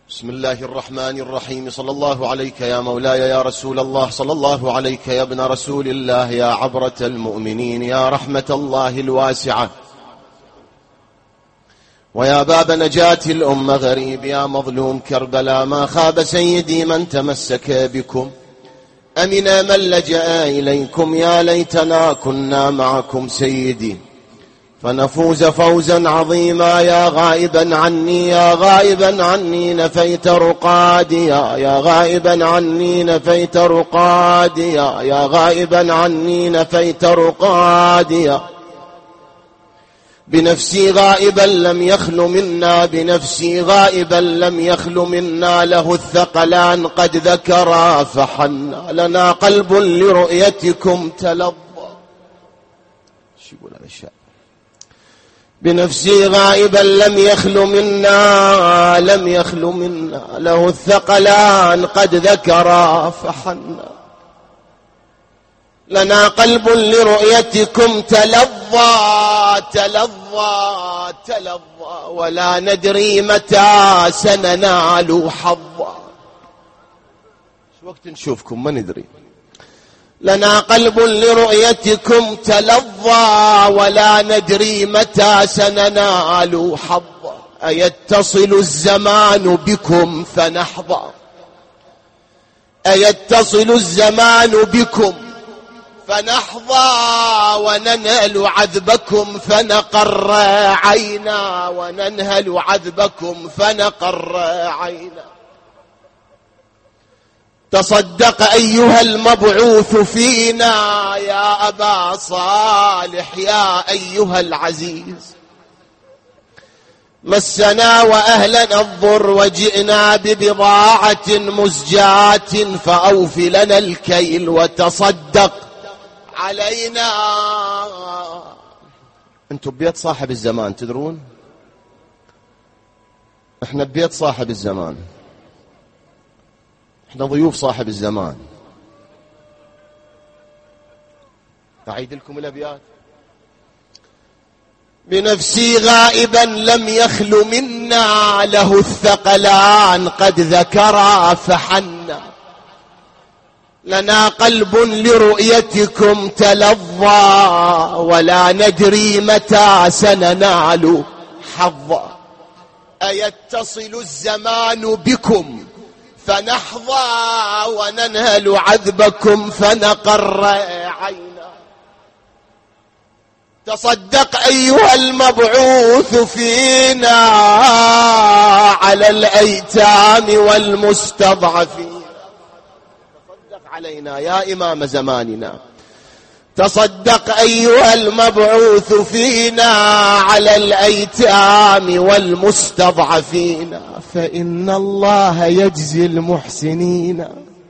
بسم الله الرحمن الرحيم. صلى الله عليك يا مولاي يا رسول الله، صلى الله عليك يا ابن رسول الله، يا عبرة المؤمنين، يا رحمة الله الواسعة، ويا باب نجاة الأمة غريب، يا مظلوم كربلاء. ما خاب سيدي من تمسك بكم، أمن من لجأ إليكم. يا ليتنا كنا معكم سيدي فنفوز فوزا عظيما. يا غائبا عني، يا غائبا عني نفيت رقاديا، يا غائبا عني نفيت رقاديا، يا غائبا عني نفيت رقاديا. بنفسي غائبا لم يخل منا، بنفسي غائبا لم يخل منا. له الثقلان قد ذكرا فحنا، لنا قلب لرؤيتكم تلظى. شو يقول هذا الشعر؟ بنفسي غائبا لم يخل منا، لم يخل منا. له الثقلان قد ذكرا فحنا، لنا قلب لرؤيتكم تلظى تلظى تلظى، ولا ندري متى سننال حظا. شو وقت نشوفكم ما ندري. لنا قلب لرؤيتكم تلظى، ولا ندري متى سننال حظا. أيتصل الزمان بكم فنحظى، أيتصل الزمان بكم فنحظى، وننهل عذبكم فنقر عينا، وننهل عذبكم فنقر عينا. تصدق أيها المبعوث فينا يا أبا صالح، يا أيها العزيز. مسنا وأهلنا الضر، وجئنا ببضاعة مزجاة، فأوف لنا الكيل وتصدق علينا. أنتم ببيت صاحب الزمان تدرون، احنا ببيت صاحب الزمان، احنا ضيوف صاحب الزمان. أعيد لكم الأبيات. بنفسي غائبا لم يخل منا، له الثقلان قد ذكرا فحنا. لنا قلب لرؤيتكم تلظى، ولا ندري متى سننال حظا. أيتصل الزمان بكم فنحظى، وننهل عذبكم فنقر عينا. تصدق أيها المبعوث فينا على الأيتام والمستضعفين. تصدق علينا يا إمام زماننا. تصدق أيها المبعوث فينا على الأيتام والمستضعفين، فإن الله يجزي المحسنين،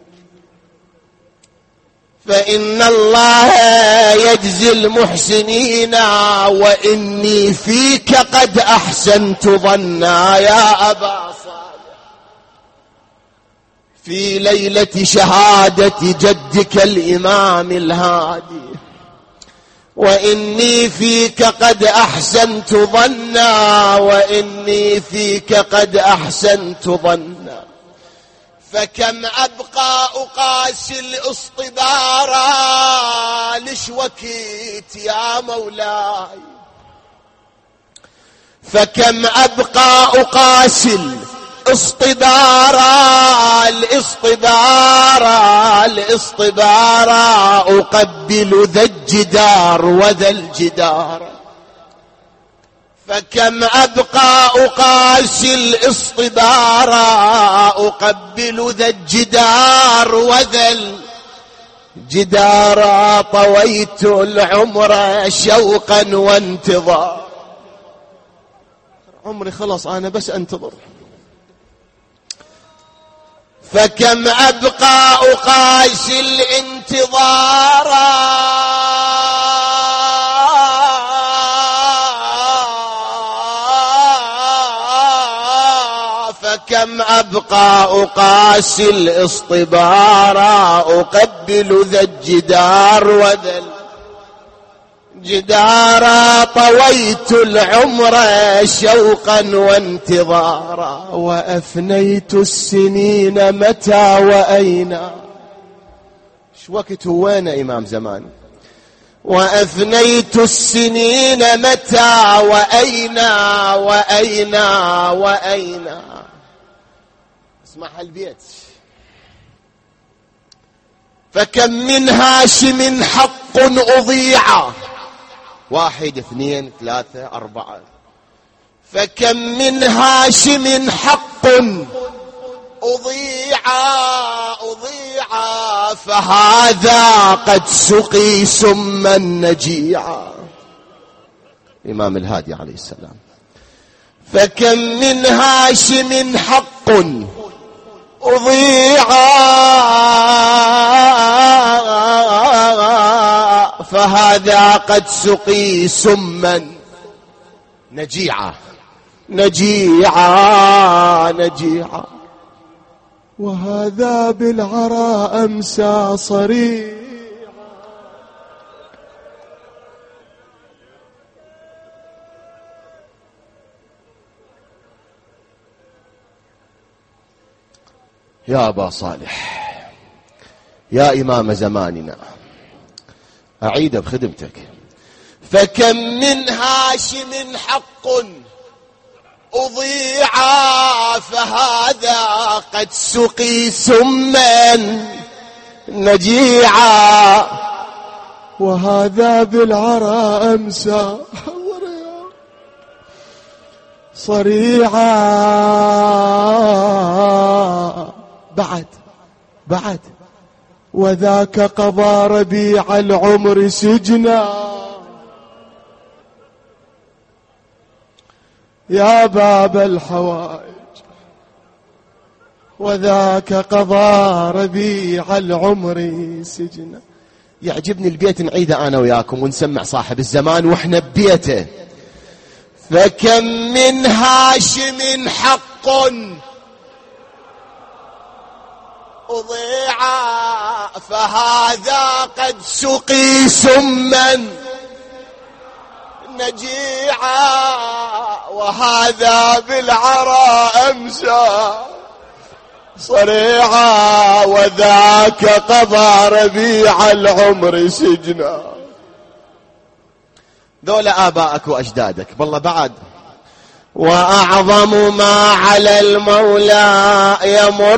فإن الله يجزي المحسنين. وإني فيك قد أحسنت ظنا يا أبا صالح، في ليلة شهادة جدك الإمام الهادي. وإني فيك قد أحسنت ظنا، وإني فيك قد أحسنت ظنا. فكم أبقى أقاسي الإصطبارا، لش وكيت يا مولاي. فكم أبقى أقاسي اصطبارا، الاصطبارا الاصطبارا، أقبل ذا الجدار وذا الجدار. فكم أبقى أقاسي الاصطبارا، أقبل ذا الجدار وذا الجدار. طويت العمر شوقا وانتظار، عمري خلص أنا بس أنتظر. فكم أبقى أقاسي الانتظار، فكم أبقى أقاسي الاصطبار، أقبل ذا الجدار وذا جدارا طويت العمر شوقا وانتظارا، وأفنيت السنين متى وأين. ايش وقت وين إمام زمان؟ وأفنيت السنين متى وأين وأين وأين. اسمع البيت. فكم من هاشم حق أضيع، 1 2 3 4. فكم من هاشم حق أضيع فهذا قد سقي سما نجيعا. إمام الهادي عليه السلام. فكم من هاشم حق أضيع فهذا قد سقي سما نجيعا نجيعا نجيعا، وهذا بالعراء أمسى صريعا. يا أبا صالح، يا إمام زماننا، أعيد بخدمتك. فكم من هاشم حق أضيع فهذا قد سقي سما نجيعا، وهذا بالعراء أمسى صريعا. بعد وذاك قضى ربيع العمر سجنا. يا باب الحوائج، وذاك قضى ربيع العمر سجنا. يعجبني البيت نعيده أنا وياكم ونسمع صاحب الزمان وإحنا ببيته. فكم من هاشم حق أضيع فهذا قد سقي سما نجيعا، وهذا بالعراء أمسى صريعا، وذاك قضى ربيع العمر سجنا. ذولا آبائك وأجدادك. بالله بعد. وأعظم ما على المولى يمر،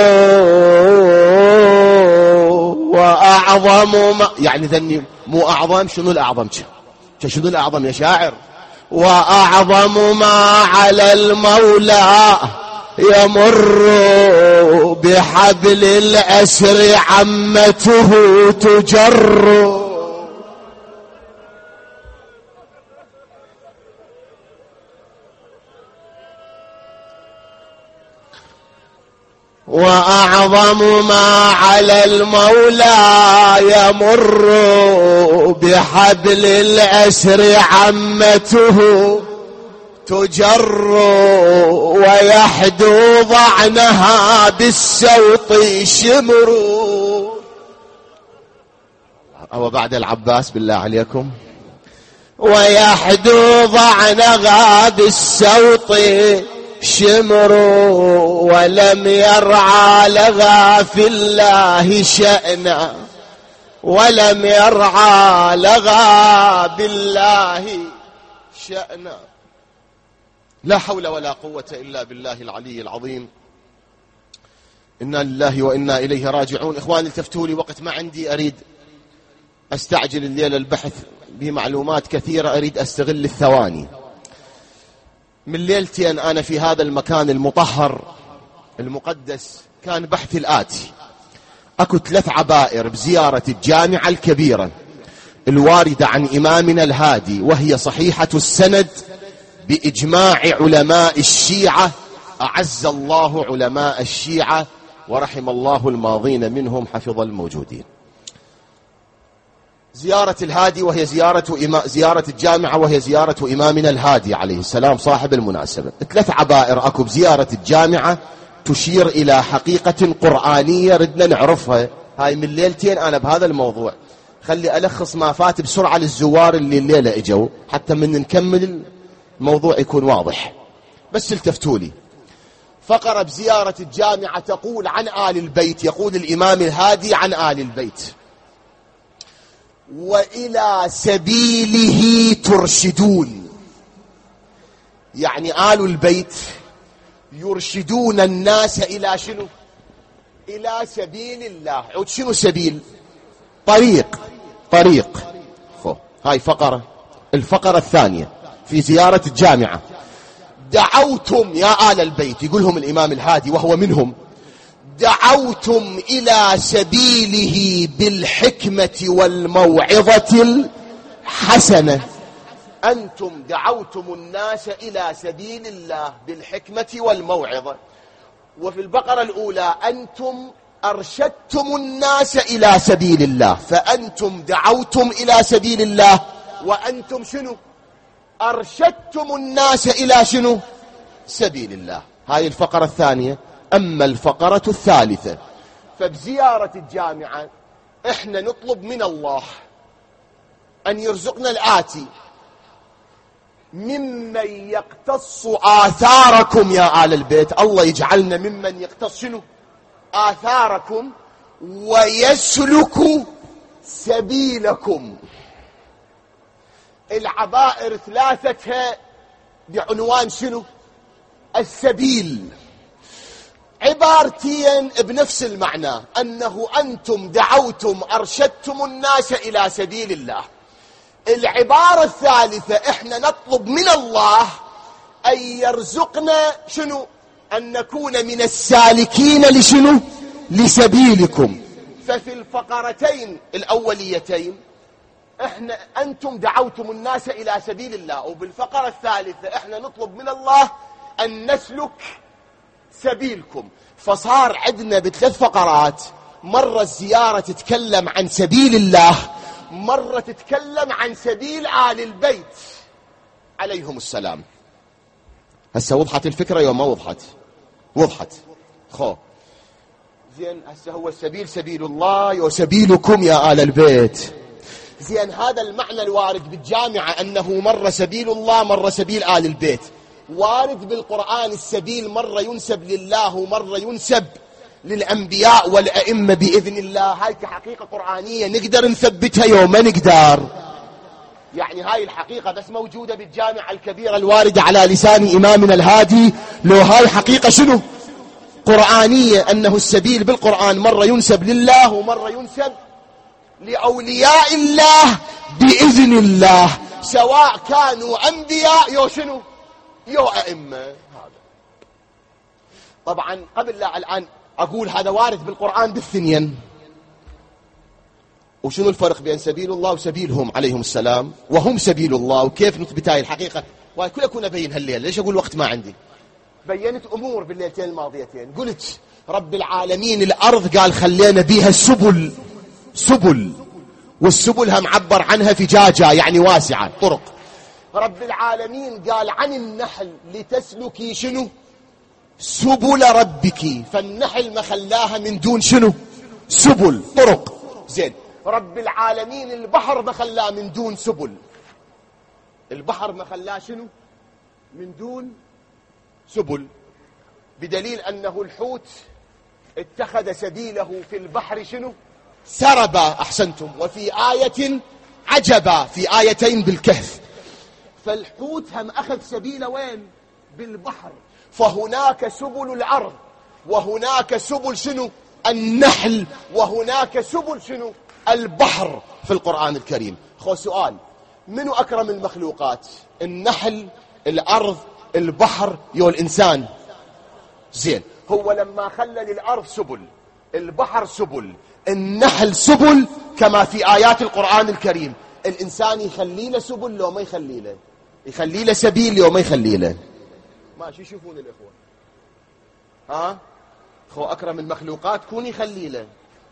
وأعظم ما يعني ذني مو أعظم. شنو الأعظم؟ شنو الأعظم يا شاعر؟ وأعظم ما على المولى يمر بحبل الأسر عمته تجر. وأعظم ما على المولى يمر بحبل الأسر عمته تجر، ويحدو ضعنها بالسوط شمر. أو بعد العباس بالله عليكم. ويحدو ضعنها بالسوط شمر، ولم يرعى لها في الله شأنا، ولم يرعى لها بالله شأنا. لا حول ولا قوة إلا بالله العلي العظيم. إنا لله وإنا إليه راجعون. إخواني التفتوا لي، وقت ما عندي، أريد أستعجل الليلة البحث بمعلومات كثيرة، أريد أستغل الثواني. من ليلتين أنا في هذا المكان المطهر المقدس كان بحث الآتي. أكو 3 عبائر بزيارة الجامعة الكبيرة الواردة عن إمامنا الهادي، وهي صحيحة السند بإجماع علماء الشيعة، أعز الله علماء الشيعة ورحم الله الماضين منهم حفظ الموجودين. زيارة الهادي وهي زيارة الجامعة وهي زيارة إمامنا الهادي عليه السلام صاحب المناسبة. 3 عبائر أكو بزيارة الجامعة تشير إلى حقيقة قرآنية ردنا نعرفها. هاي من ليلتين أنا بهذا الموضوع خلي ألخص ما فات بسرعة للزوار اللي الليلة اجوا حتى من نكمل الموضوع يكون واضح. بس التفتوا لي. فقرة بزيارة الجامعة تقول عن آل البيت، يقول الإمام الهادي عن آل البيت: وإلى سبيله ترشدون. يعني آل البيت يرشدون الناس إلى شنو؟ إلى سبيل الله. عود شنو سبيل؟ طريق. هاي فقرة. الفقرة الثانية في زيارة الجامعة: دعوتم يا آل البيت، يقولهم الإمام الهادي وهو منهم، دعوتم إلى سبيله بالحكمة والموعظة الحسنة. أنتم دعوتم الناس إلى سبيل الله بالحكمة والموعظة. وفي البقرة الأولى أنتم أرشدتم الناس إلى سبيل الله، فأنتم دعوتم إلى سبيل الله وأنتم شنو؟ أرشدتم الناس إلى شنو؟ سبيل الله. هاي الفقرة الثانية. أما الفقرة الثالثة فبزيارة الجامعة إحنا نطلب من الله أن يرزقنا الآتي: ممن يقتص آثاركم يا آل البيت. الله يجعلنا ممن يقتص شنو؟ آثاركم ويسلك سبيلكم. العبائر ثلاثتها بعنوان شنو؟ السبيل. عبارتين بنفس المعنى، أنه أنتم دعوتم أرشدتم الناس إلى سبيل الله. العبارة الثالثة إحنا نطلب من الله أن يرزقنا شنو؟ أن نكون من السالكين لشنو؟ لسبيلكم. ففي الفقرتين الأوليتين إحنا أنتم دعوتم الناس إلى سبيل الله، وبالفقرة الثالثة إحنا نطلب من الله أن نسلك سبيلكم. فصار عندنا بثلاث فقرات: مرة الزيارة تتكلم عن سبيل الله، مرة تتكلم عن سبيل آل البيت عليهم السلام. هسه وضحت الفكرة يوم ما وضحت؟ وضحت. زين، هسه هو السبيل سبيل الله وسبيلكم يا آل البيت. زين، هذا المعنى الوارد بالجامعة أنه مرة سبيل الله مرة سبيل آل البيت. وارد بالقرآن السبيل مرة ينسب لله ومرة ينسب للأنبياء والأئمة بإذن الله. هاي كحقيقة قرآنية نقدر نثبتها يوم ما نقدر. يعني هاي الحقيقة بس موجودة بالجامعة الكبيرة الواردة على لسان إمامنا الهادي. لو هاي حقيقة شنو؟ قرآنية، أنه السبيل بالقرآن مرة ينسب لله ومرة ينسب لأولياء الله بإذن الله، سواء كانوا أنبياء يو شنو؟ يو أئمة. هذا طبعا قبل لا الآن أقول هذا وارد بالقرآن بالثنين. وشنو الفرق بين سبيل الله وسبيلهم عليهم السلام؟ وهم سبيل الله، وكيف نثبت هاي الحقيقة؟ وهي كلها أكون أبين هالليل. ليش أقول وقت ما عندي؟ بينت أمور بالليلتين الماضيتين. قلت رب العالمين الأرض قال خلينا بيها سبل، والسبل هم عبر عنها فجاجة يعني واسعة، طرق. رب العالمين قال عن النحل لتسلكي شنو؟ سبل ربك. فالنحل ما خلاها من دون شنو؟ سبل، طرق. زين، رب العالمين البحر ما خلاه من دون سبل. البحر ما خلاه شنو؟ من دون سبل، بدليل أنه الحوت اتخذ سبيله في البحر شنو؟ سربا. أحسنتم. وفي آية عجبا، في آيتين بالكهف. فالحوت هم أخذ سبيله وين؟ بالبحر. فهناك سبل الأرض وهناك سبل شنو؟ النحل، وهناك سبل شنو؟ البحر في القرآن الكريم. سؤال: منو أكرم المخلوقات؟ النحل، الأرض، البحر، يو الإنسان؟ زين، هو لما خلى للأرض سبل، البحر سبل، النحل سبل، كما في آيات القرآن الكريم، الإنسان يخلي له سبل لو ما يخلي له؟ يخلي له سبيل لو ما يخلي له؟ ما شو يشوفون الإخوة؟ أكرم المخلوقات كون يخلي له.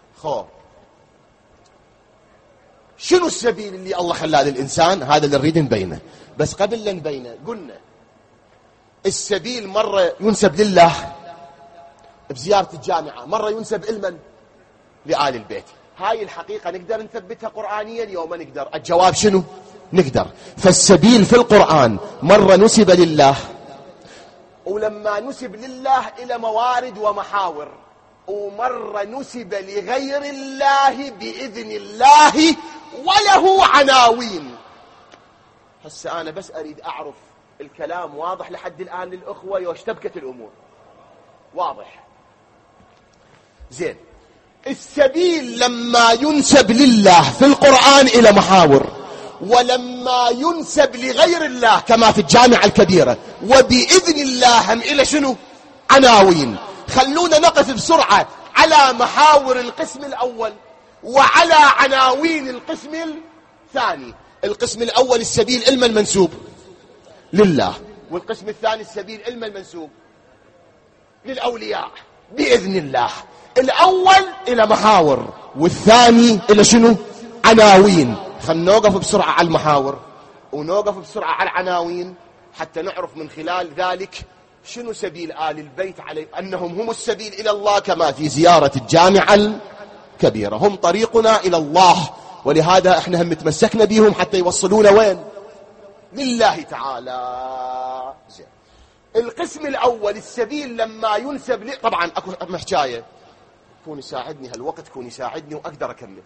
شنو السبيل اللي الله خلاه للإنسان؟ هذا اللي نريد نبينه. بس قبل لا نبينه قلنا السبيل مرة ينسب لله بزيارة الجامعة، مرة ينسب إلمن؟ لآل البيت. هاي الحقيقة نقدر نثبتها قرآنيا يوم نقدر؟ الجواب شنو؟ نقدر. فالسبيل في القرآن مرة نسب لله، ولما نسب لله إلى موارد ومحاور، ومرة نسب لغير الله بإذن الله وله عناوين. هسه أنا بس أريد أعرف الكلام واضح لحد الآن للأخوة واشتبكت الأمور؟ واضح؟ زين. السبيل لما ينسب لله في القرآن إلى محاور، ولما ينسب لغير الله كما في الجامعة الكبيرة وبإذن الله هم إلى شنو؟ عناوين. خلونا نقف بسرعة على محاور القسم الأول وعلى عناوين القسم الثاني. القسم الأول السبيل إلما المنسوب لله، والقسم الثاني السبيل إلما المنسوب للأولياء بإذن الله. الأول إلى محاور والثاني إلى شنو؟ عناوين. خلنا نوقف بسرعة على المحاور ونوقف بسرعة على العناوين حتى نعرف من خلال ذلك شنو سبيل آل البيت عليه، أنهم هم السبيل إلى الله كما في زيارة الجامعة الكبيرة. هم طريقنا إلى الله، ولهذا احنا هم متمسكنا بهم حتى يوصلونا وين؟ لله تعالى. زين. القسم الأول السبيل لما ينسب لي، طبعا أكو محجاية كون يساعدني هالوقت، كون يساعدني وأقدر أكمل.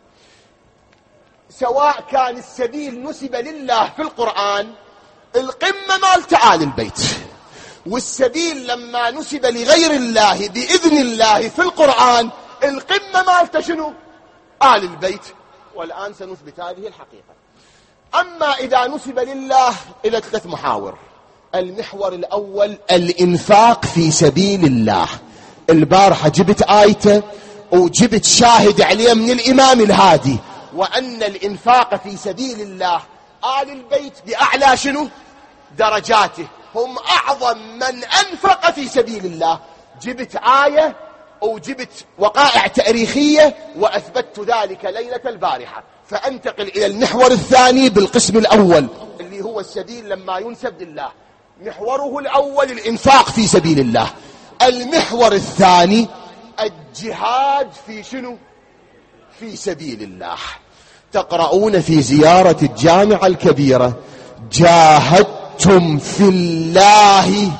سواء كان السبيل نسب لله في القرآن القمة مال آل البيت، والسبيل لما نسب لغير الله بإذن الله في القرآن القمة مال شنو؟ آل البيت. والآن سنثبت هذه الحقيقة. أما إذا نسب لله إلى 3 محاور. المحور الأول الإنفاق في سبيل الله. البارحة جبت آيته وجبت شاهد عليه من الإمام الهادي، وأن الإنفاق في سبيل الله آل البيت بأعلى شنو؟ درجاته، هم أعظم من أنفق في سبيل الله. جبت آية وجبت وقائع تاريخية وأثبتت ذلك ليلة البارحة. فأنتقل إلى المحور الثاني بالقسم الأول اللي هو السبيل لما ينسب لله. محوره الأول الإنفاق في سبيل الله. المحور الثاني الجهاد في شنو؟ في سبيل الله. تقرؤون في زيارة الجامعة الكبيرة جاهدتم في الله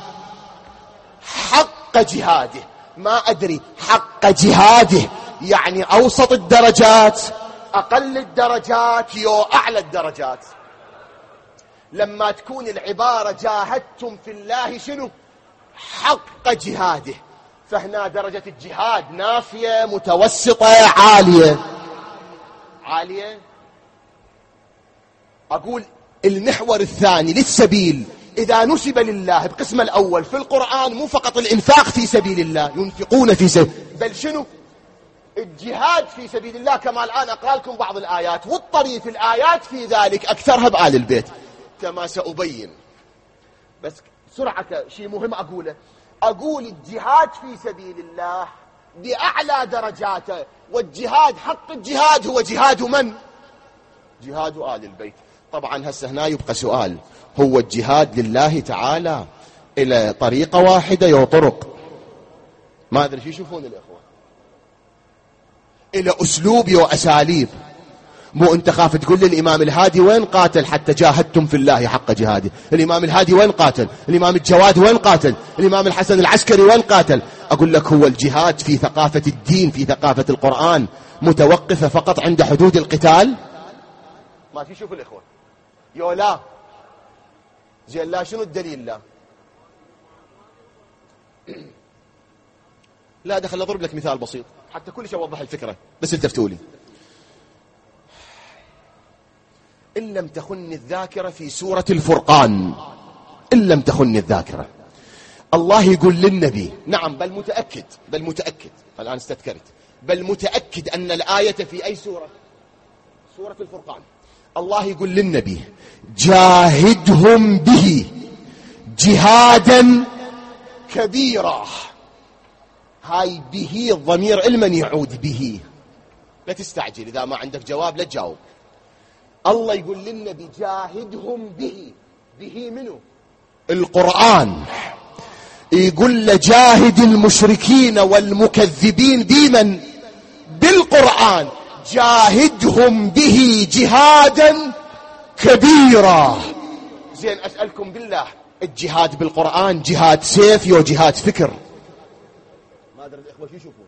حق جهاده. ما أدري حق جهاده يعني أوسط الدرجات، أقل الدرجات، يو أعلى الدرجات. لما تكون العبارة جاهدتم في الله شنو؟ حق جهاده. فهنا درجة الجهاد نافية متوسطة عالية. عالية. أقول المحور الثاني للسبيل إذا نسب لله بقسم الأول في القرآن مو فقط الإنفاق في سبيل الله، ينفقون في سبيل، بل شنو؟ الجهاد في سبيل الله. كما الآن أقرأ لكم بعض الآيات، والطريف الآيات في ذلك أكثرها بآل البيت كما سأبين. بس سرعة شيء مهم أقوله. أقول الجهاد في سبيل الله بأعلى درجاته، والجهاد حق الجهاد هو جهاد من؟ جهاد آل البيت. طبعا هسه هنا يبقى سؤال، هو الجهاد لله تعالى إلى طريقة واحدة يو طرق؟ ما أدري شو يشوفون الإخوة، إلى أسلوب يو أساليب. مو أنت خاف تقول لي الإمام الهادي وين قاتل حتى جاهدتم في الله حق جهاده؟ الإمام الهادي وين قاتل؟ الإمام الجواد وين قاتل؟ الإمام الحسن العسكري وين قاتل؟ أقول لك هو الجهاد في ثقافة الدين، في ثقافة القرآن، متوقفة فقط عند حدود القتال؟ ما تشوف الإخوة يو لا زين. لا شنو الدليل؟ لا دخل أضرب لك مثال بسيط حتى كل شيء أوضح الفكرة، بس التفتوا لي. إن لم تخن الذاكرة في سورة الفرقان، إن لم تخن الذاكرة، الله يقول للنبي، نعم بل متأكد الآن استذكرت، بل متأكد أن الآية في أي سورة؟ سورة الفرقان. الله يقول للنبي جاهدهم به جهادا كبيرا. هاي به الضمير المن يعود به، لا تستعجل إذا ما عندك جواب لا تجاوب. الله يقول للنبي جاهدهم به منه القرآن، يقول لجاهد المشركين والمكذبين بمن؟ بالقرآن. جاهدهم به جهادا كبيرا. زين أسألكم بالله، الجهاد بالقرآن جهاد سيف يو جهاد فكر؟ ما أدري الإخوة شو يشوفون؟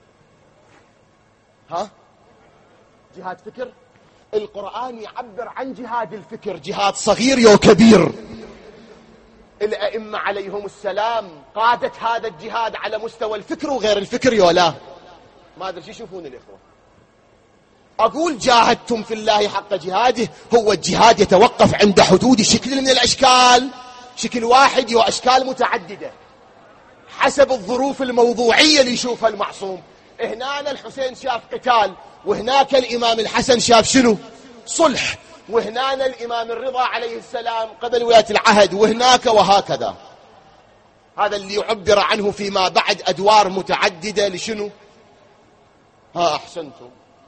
ها؟ جهاد فكر؟ القرآن يعبر عن جهاد الفكر، جهاد صغير يو كبير. الأئمة عليهم السلام قادت هذا الجهاد على مستوى الفكر وغير الفكر يو لا؟ ما أدري شو يشوفون الإخوة. أقول جاهدتم في الله حق جهاده، هو الجهاد يتوقف عند حدود شكل من الأشكال، شكل واحد يو أشكال متعددة حسب الظروف الموضوعية اللي يشوفها المعصوم. هنا الحسين شاف قتال، وهناك الإمام الحسن شاف شنو؟ صلح، وهنا الإمام الرضا عليه السلام قبل ولاية العهد، وهناك وهكذا. هذا اللي يعبر عنه فيما بعد أدوار متعددة لشنو؟ ها أحسنتم.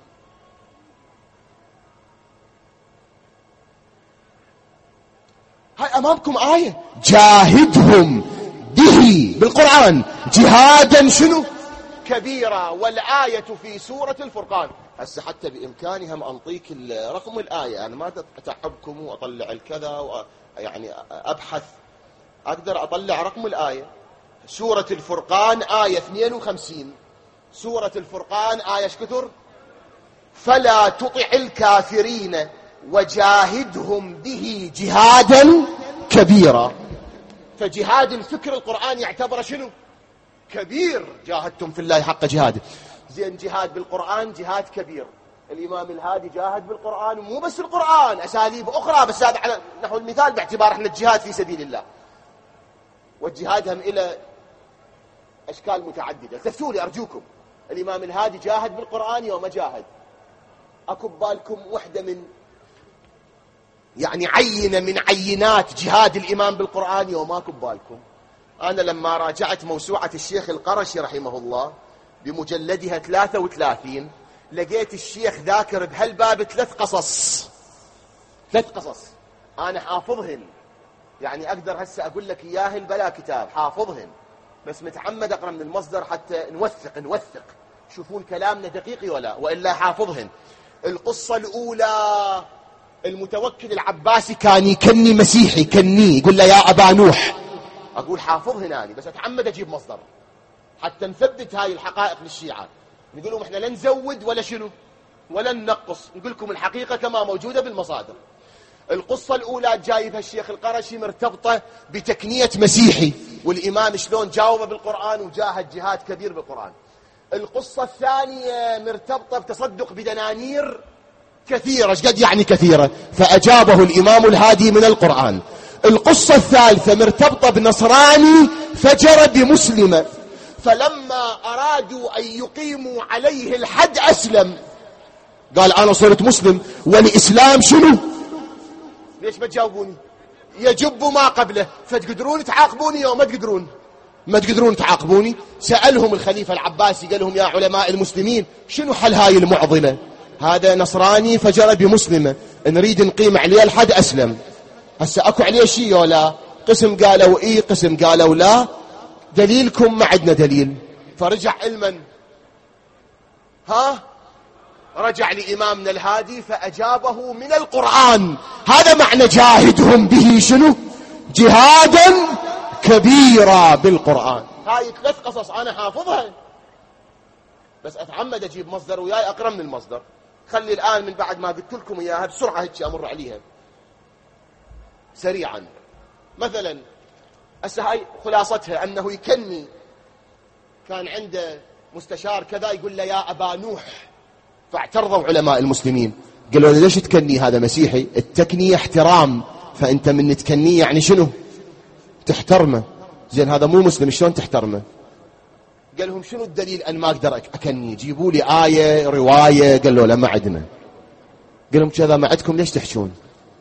هاي أمامكم آية جاهدهم به بالقرآن جهادا شنو؟ كبيرا. والآية في سورة الفرقان. هسه حتى بإمكانهم أنطيك رقم الآية، أنا ما أتعبكم وأطلع الكذا يعني أبحث، أقدر أطلع رقم الآية. سورة الفرقان آية 52. سورة الفرقان آية شكتر؟ فلا تطع الكافرين وجاهدهم به جهادا كبيرا. فجهاد الفكر القرآن يعتبر شنو؟ كبير. جاهدتم في الله حق جهاده. زين جهاد بالقرآن جهاد كبير. الإمام الهادي جاهد بالقرآن، ومو بس القرآن، أساليب أخرى، بس هذا على نحو المثال باعتبار احنا الجهاد في سبيل الله. والجهاد هم إلى أشكال متعددة. تفتوا لي أرجوكم، الإمام الهادي جاهد بالقرآن يوم جاهد. أكو بالكم وحدة من يعني عينة من عينات جهاد الإمام بالقرآن يوم ماكو بالكم؟ أنا لما راجعت موسوعة الشيخ القرشي رحمه الله بمجلدها 33 لقيت الشيخ ذاكر بهالباب 3 قصص. 3 قصص أنا حافظهن، يعني أقدر هسه أقول لك إياهن بلا كتاب، حافظهن، بس متعمد أقرأ من المصدر حتى نوثق شوفون كلامنا دقيقي وإلا حافظهن. القصة الأولى، المتوكل العباسي كان يكني مسيحي، كني يقول له يا أبا نوح. أقول حافظهن أنا، بس أتعمد أجيب مصدر حتى نثبت هاي الحقائق للشيعة. نقول لهم إحنا لا نزود ولا شنو ولا ننقص، نقول لكم الحقيقة كما موجودة بالمصادر. القصة الأولى جايبها الشيخ القرشي مرتبطة بتكنية مسيحي، والإمام شلون جاوب بالقرآن وجاهد جهاد كبير بالقرآن. القصة الثانية مرتبطة بتصدق بدنانير كثيرة. ايش قد يعني كثيرة؟ فأجابه الإمام الهادي من القرآن. القصة الثالثة مرتبطة بنصراني فجر بمسلمة، فلما أرادوا أن يقيموا عليه الحد أسلم، قال أنا صرت مسلم والإسلام شنو؟ ليش ما تجاوبوني؟ يجب ما قبله. فتقدرون تعاقبوني أو ما تقدرون؟ ما تقدرون تعاقبوني. سألهم الخليفة العباسي قال لهم يا علماء المسلمين شنو حل هاي المعضلة؟ هذا نصراني فجر بمسلمة، نريد نقيم عليه الحد أسلم، هسه أكو عليه شيء ولا؟ قسم قالوا إيه، قسم قالوا لا. دليلكم؟ ما عندنا دليل. فرجع علما رجع لإمامنا الهادي فأجابه من القرآن. هذا معنى جاهدهم به شنو؟ جهادا كبيرا بالقرآن. هاي 3 قصص أنا حافظها، بس أتعمد أجيب مصدر وياي أقرأ من المصدر. خلي الآن من بعد ما قلت لكم إياها بسرعة هيك أمر عليها سريعا. مثلا هاي خلاصتها أنه يكني، كان عنده مستشار كذا يقول له يا أبا نوح، فاعترضوا علماء المسلمين قالوا له ليش تكني؟ هذا مسيحي، التكنية احترام، فأنت من تكنيه يعني شنو؟ تحترمه. زين هذا مو مسلم شلون تحترمه؟ قال لهم شنو الدليل أن ما أقدر أكني؟ جيبوا لي آية رواية. قالوا لا ما عندنا. قال لهم كذا ما عندكم ليش تحشون؟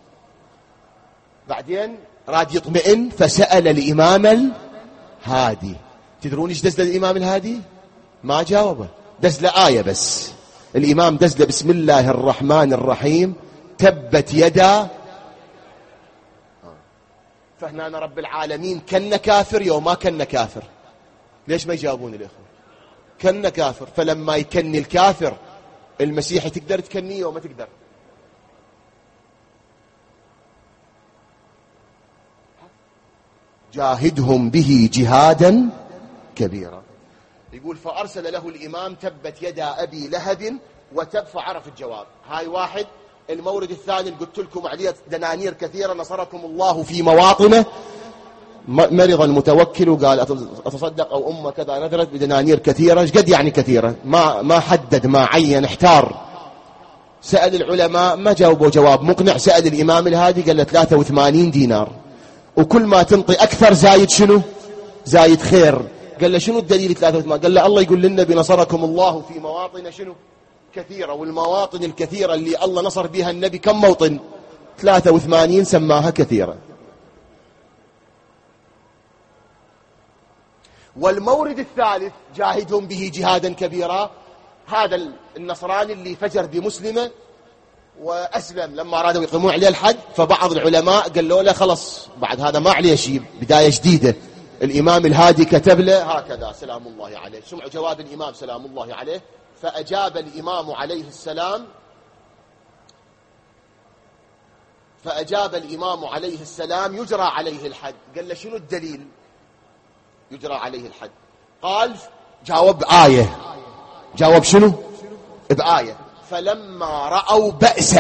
بعدين راد يطمئن فسأل الإمام الهادي. تدرون ايش دز الإمام الهادي؟ ما جاوبه، دز له آية بس. الإمام دز له بسم الله الرحمن الرحيم تبت يدا. فهنا رب العالمين كن كافر يوم ما كن كافر. ليش ما يجاوبون الإخوة؟ كن كافر. فلما يكني الكافر المسيحي تقدر تكنيه وما تقدر؟ جاهدهم به جهادا كبيرا. يقول فأرسل له الإمام تبت يدا أبي لهب وتب، فعرف الجواب. هاي واحد. المورد الثاني اللي قلت لكم عليه دنانير كثيرة نصركم الله في مواطنه. مرض المتوكل وقال أتصدق أو أمه كذا نذرت بدنانير كثيرة. قد يعني كثيرة؟ ما حدد، ما عين، احتار. سأل العلماء ما جاوبوا جواب مقنع. سأل الإمام الهادي قال له 83 دينار، وكل ما تنطي أكثر زايد شنو؟ زايد خير. قال له شنو الدليل 83؟ قال له الله يقول للنبي نصركم الله في مواطن شنو؟ كثيرة. والمواطن الكثيرة اللي الله نصر بها النبي كم موطن؟ 83 سماها كثيرة. والمورد الثالث جاهدهم به جهادا كبيرا. هذا النصراني اللي فجر بمسلمة وأسلم لما أرادوا يقيمون عليه الحد، فبعض العلماء قالوا له خلص بعد هذا ما عليه شيء، بداية جديدة. الإمام الهادي كتب له هكذا سلام الله عليه. سمعوا جواب الإمام سلام الله عليه. فأجاب الإمام عليه السلام يجرى عليه الحد. قال له شنو الدليل يجرى عليه الحد؟ قال جاوب بآية. جاوب شنو؟ بآية. فلما رأوا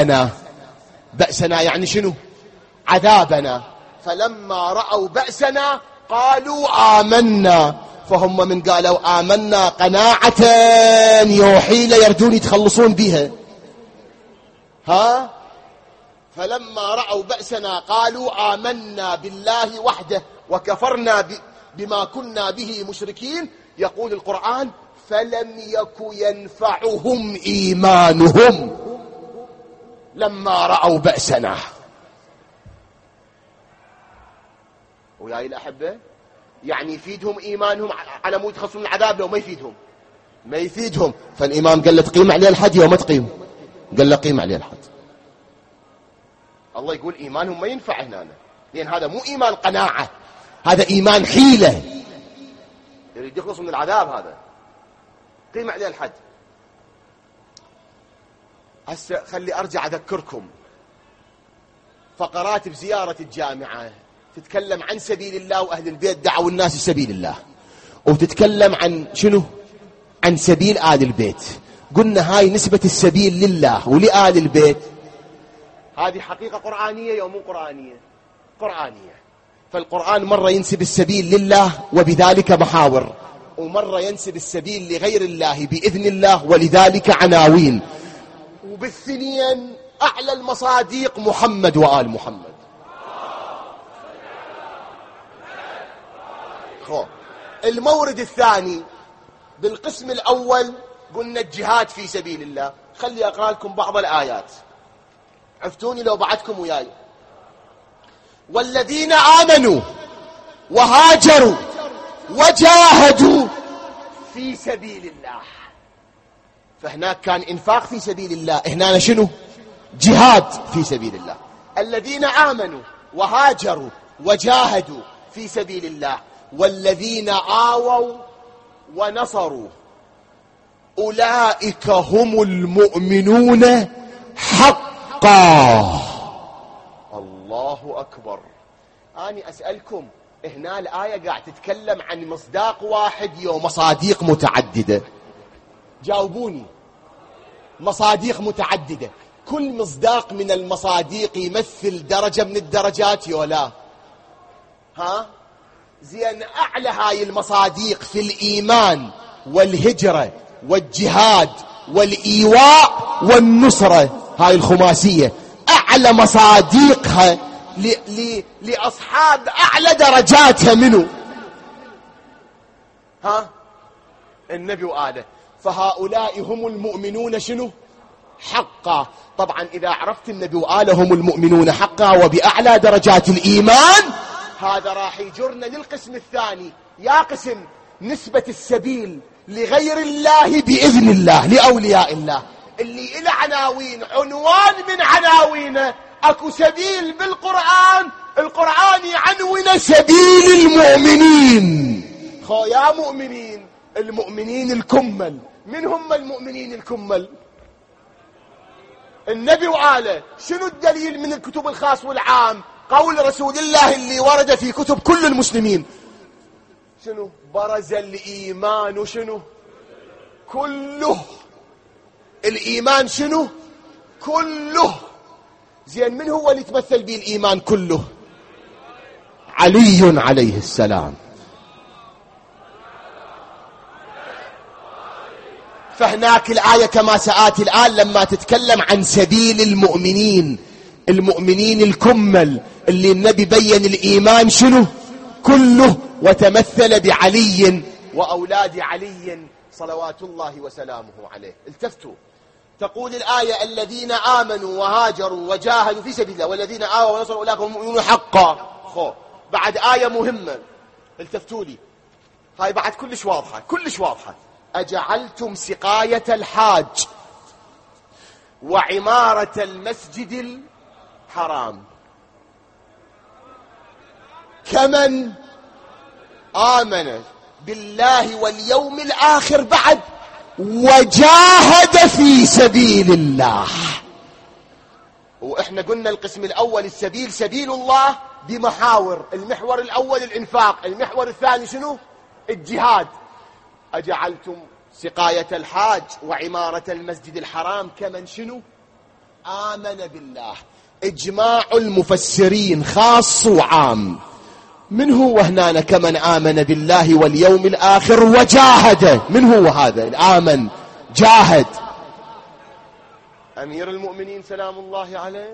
بأسنا يعني شنو؟ عذابنا. فلما رأوا بأسنا قالوا آمنا. فهم من قالوا آمنا قناعة يوحيل يرجون يتخلصون بها. فلما رأوا بأسنا قالوا آمنا بالله وحده وكفرنا بما كنا به مشركين. يقول القرآن فلم يك ينفعهم إيمانهم لما رأوا بأسنا. وياي الأحبة يعني يفيدهم إيمانهم على مود يخلصون العذاب لو ما يفيدهم؟ ما يفيدهم. فالإمام قال له تقيم عليه الحد يوم ما تقيم؟ قال له قيم عليه الحد. الله يقول إيمانهم ما ينفع هنا، لأن هذا مو إيمان قناعة، هذا إيمان حيلة، يريد يخلص من العذاب. هذا قيم عليه الحد. هسه خلي أرجع أذكركم فقرات بزيارة الجامعة تتكلم عن سبيل الله وأهل البيت دعوا الناس لسبيل الله، وتتكلم عن شنو؟ عن سبيل آل البيت. قلنا هاي نسبة السبيل لله ولآل البيت. هذه حقيقة قرآنية أو مو قرآنية؟ قرآنية. فالقرآن مرة ينسب السبيل لله وبذلك محاور، ومرة ينسب السبيل لغير الله بإذن الله ولذلك عناوين. وبالثنين أعلى المصادق محمد وآل محمد. المورد الثاني بالقسم الأول قلنا الجهاد في سبيل الله. خلي أقرأ لكم بعض الآيات، عفتوني لو بعدكم وياي. والذين آمنوا وهاجروا وجاهدوا في سبيل الله. فهناك كان إنفاق في سبيل الله، هنا شنو؟ جهاد في سبيل الله. الذين آمنوا وهاجروا وجاهدوا في سبيل الله والذين آووا ونصروا أولئك هم المؤمنون حقا. الله أكبر. أنا أسألكم هنا الآية قاعد تتكلم عن مصداق واحد يو مصاديق متعددة؟ جاوبوني. مصاديق متعددة، كل مصداق من المصاديق يمثل درجة من الدرجات يو لا؟ زين أعلى هاي المصاديق في الإيمان والهجرة والجهاد والإيواء والنصرة، هاي الخماسية أعلى مصاديقها لأصحاب أعلى درجاتها منه؟ النبي وآله. فهؤلاء هم المؤمنون شنو؟ حقا. طبعا إذا عرفت النبي وآله هم المؤمنون حقا وبأعلى درجات الإيمان، هذا راح يجرنا للقسم الثاني. يا قسم نسبة السبيل لغير الله بإذن الله لأولياء الله، اللي إلى عناوين. عنوان من عناوينه أكو سبيل بالقرآن، القرآن يعنون سبيل المؤمنين. يا مؤمنين، المؤمنين الكمل. من هم المؤمنين الكمل؟ النبي وآله. شنو الدليل من الكتب الخاص والعام؟ قول رسول الله اللي ورد في كتب كل المسلمين. شنو؟ برز الإيمان شنو؟ كله. الإيمان شنو؟ كله. زين، من هو اللي تمثل به الإيمان كله؟ علي عليه السلام. فهناك الآية كما سآتي الآن لما تتكلم عن سبيل المؤمنين، المؤمنين الكمل اللي النبي بين الإيمان شنو؟ كله، وتمثل بعلي وأولاد علي صلوات الله وسلامه عليه. التفتوا، تقول الآية الذين آمنوا وهاجروا وجاهدوا في سبيل الله والذين آووا ونصروا أولئك هم المؤمنون حقا. بعد آية مهمة، التفتوا لي، هاي بعد كلش واضحة كلش واضحة. أجعلتم سقاية الحاج وعمارة المسجد الحرام كمن آمن بالله واليوم الآخر بعد وجاهد في سبيل الله. وإحنا قلنا القسم الأول السبيل سبيل الله بمحاور. المحور الأول الإنفاق، المحور الثاني شنو؟ الجهاد. أجعلتم سقاية الحاج وعمارة المسجد الحرام كمن شنو؟ آمن بالله. إجماع المفسرين خاص وعام. من هو هنا كمن آمن بالله واليوم الآخر وجاهد؟ من هو هذا الآمن جاهد؟ أمير المؤمنين سلام الله عليه،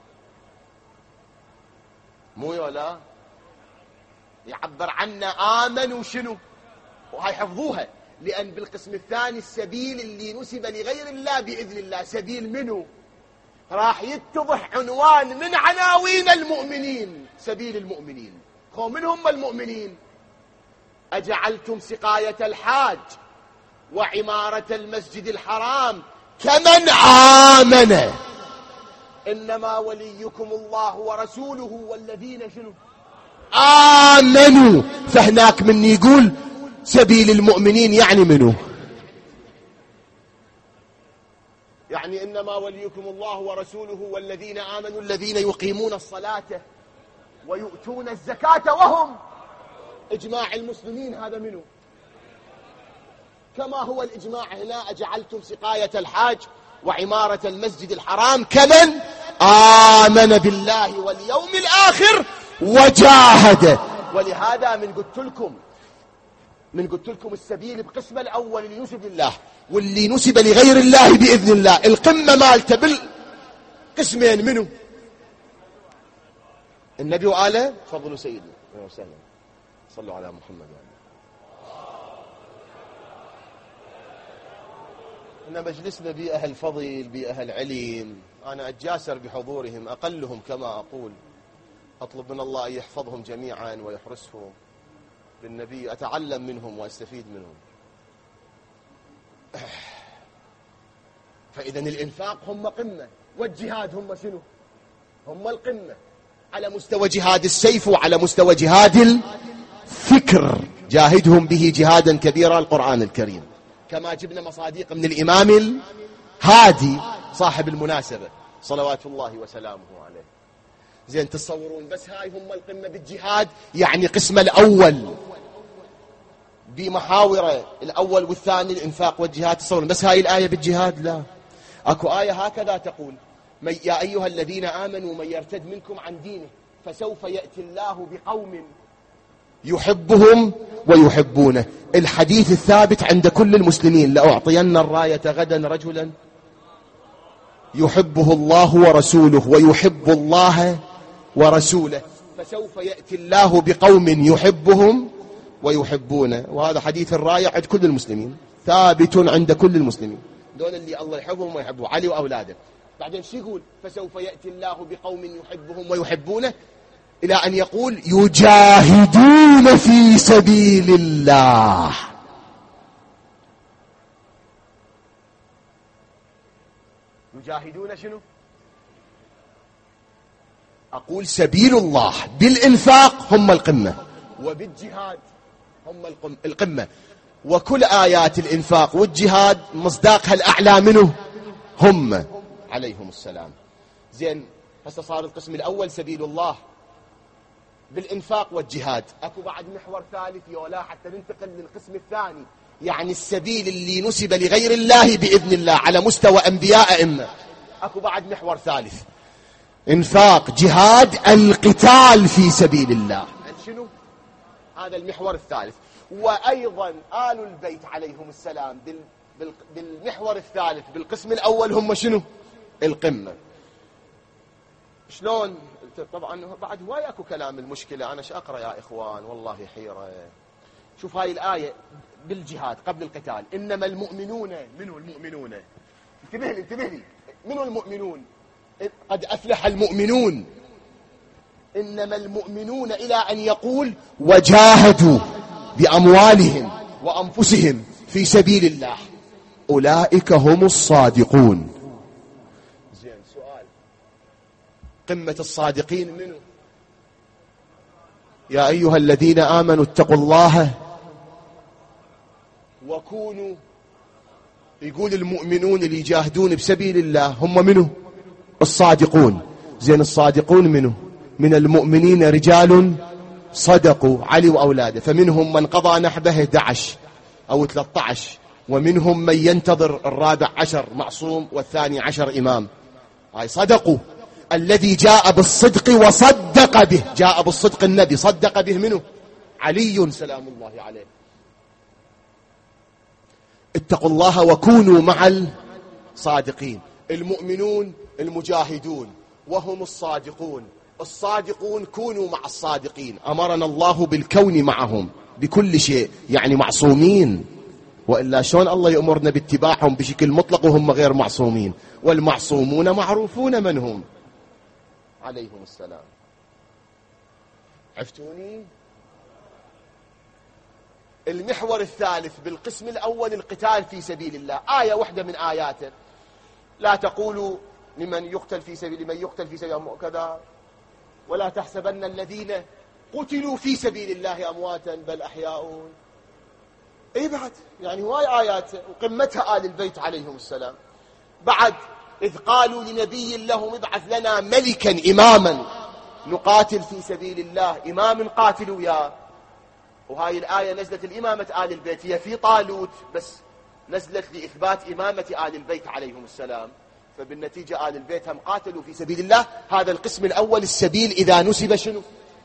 مو ولا يعبر عنا آمنوا شنو؟ وهي حفظوها، لأن بالقسم الثاني السبيل اللي نسب لغير الله بإذن الله سبيل منه، راح يتضح عنوان من عناوين المؤمنين سبيل المؤمنين. من هم المؤمنين؟ أجعلتم سقاية الحاج وعمارة المسجد الحرام كمن آمن. إنما وليكم الله ورسوله والذين شنو؟ آمنوا. فهناك من يقول سبيل المؤمنين يعني منه؟ يعني إنما وليكم الله ورسوله والذين آمنوا الذين يقيمون الصلاة ويؤتون الزكاة وهم إجماع المسلمين. هذا منه؟ كما هو الإجماع هنا أجعلتم سقاية الحاج وعمارة المسجد الحرام كمن آمن بالله واليوم الآخر وجاهد. ولهذا من قلت لكم السبيل بقسم الأول اللي نسب لله واللي نسب لغير الله بإذن الله. القمة مالته بالقسمين منه؟ النبي وآله. تفضلوا سيدنا وسلم، صلوا على محمد. إن مجلسنا بأهل فضل بأهل علم، أنا أتجاسر بحضورهم، أقلهم كما أقول، أطلب من الله أن يحفظهم جميعا ويحرسهم بالنبي، أتعلم منهم وأستفيد منهم. فإذا الإنفاق هم قمة، والجهاد هم شنو؟ هم القمة على مستوى جهاد السيف وعلى مستوى جهاد الفكر. جاهدهم به جهادا كبيرا، القرآن الكريم، كما جبنا مصاديق من الإمام الهادي صاحب المناسبة صلوات الله وسلامه عليه. زين، تصورون بس هاي هم القمة بالجهاد، يعني قسم الأول بمحاورة الأول والثاني الإنفاق والجهاد. تصورون بس هاي الآية بالجهاد؟ لا، أكو آية هكذا تقول يا أيها الذين آمنوا من يرتد منكم عن دينه فسوف يأتي الله بقوم يحبهم ويحبونه. الحديث الثابت عند كل المسلمين: لأعطين الراية غدا رجلا يحبه الله ورسوله ويحب الله ورسوله، فسوف يأتي الله بقوم يحبهم ويحبونه. وهذا حديث الراية عند كل المسلمين، ثابت عند كل المسلمين، دول اللي الله يحبهم ويحبه، علي وأولاده. بعدين شو يقول؟ فسوف يأتي الله بقوم يحبهم ويحبونه، إلى أن يقول يجاهدون في سبيل الله. يجاهدون شنو؟ أقول سبيل الله بالإنفاق هم القمة، وبالجهاد هم القمة. وكل آيات الإنفاق والجهاد مصداقها الأعلى منه هم عليهم السلام. زين، هسه صار القسم الأول سبيل الله بالإنفاق والجهاد. أكو بعد محور ثالث يولا حتى ننتقل للقسم الثاني، يعني السبيل اللي نسب لغير الله بإذن الله على مستوى أنبياء أئمة. أكو بعد محور ثالث، إنفاق، جهاد، القتال في سبيل الله. شنو هذا المحور الثالث؟ وأيضا آل البيت عليهم السلام بالمحور الثالث بالقسم الأول هم شنو؟ القمة. شلون؟ طبعا بعد هواي اكو كلام. المشكلة أنا شأقرأ يا إخوان والله حيرة. شوف هاي الآية بالجهاد قبل القتال، إنما المؤمنون. منو المؤمنون؟ انتبه لي منو المؤمنون؟ قد أفلح المؤمنون. إنما المؤمنون إلى أن يقول وجاهدوا بأموالهم وأنفسهم في سبيل الله أولئك هم الصادقون. زين، سؤال، قمة الصادقين منو؟ يا أيها الذين آمنوا اتقوا الله وكونوا، يقول المؤمنون اللي يجاهدون بسبيل الله هم منو؟ الصادقون. زين، الصادقون منو؟ من المؤمنين رجال صدقوا، علي وأولاده، فمنهم من قضى نحبه 11 أو 13، ومنهم من ينتظر 14 معصوم وال12 إمام. هاي صدقوا. الذي جاء بالصدق وصدق به، جاء بالصدق النبي، صدق به منه علي سلام الله عليه. اتقوا الله وكونوا مع الصادقين. المؤمنون المجاهدون وهم الصادقون. الصادقون كونوا مع الصادقين. أمرنا الله بالكون معهم بكل شيء، يعني معصومين، وإلا شلون الله يأمرنا باتباعهم بشكل مطلق وهم غير معصومين؟ والمعصومون معروفون من هم عليهم السلام. عفتوني؟ المحور الثالث بالقسم الأول القتال في سبيل الله. آية واحدة من آياته، لا تقولوا لمن يقتل في سبيل الله كذا، ولا تحسبن الذين قتلوا في سبيل الله أمواتا بل أحياء. اي بعد يعني هواي آيات، وقمتها آل البيت عليهم السلام. بعد إذ قالوا لنبي لهم ابعث لنا ملكا إماما نقاتل في سبيل الله. إمام قاتل وياه. وهاي الآية نزلت الإمامة آل البيت، هي في طالوت بس نزلت لإثبات إمامة آل البيت عليهم السلام، فبالنتيجة آل البيت هم قاتلوا في سبيل الله. هذا القسم الأول، السبيل إذا نسب شنو؟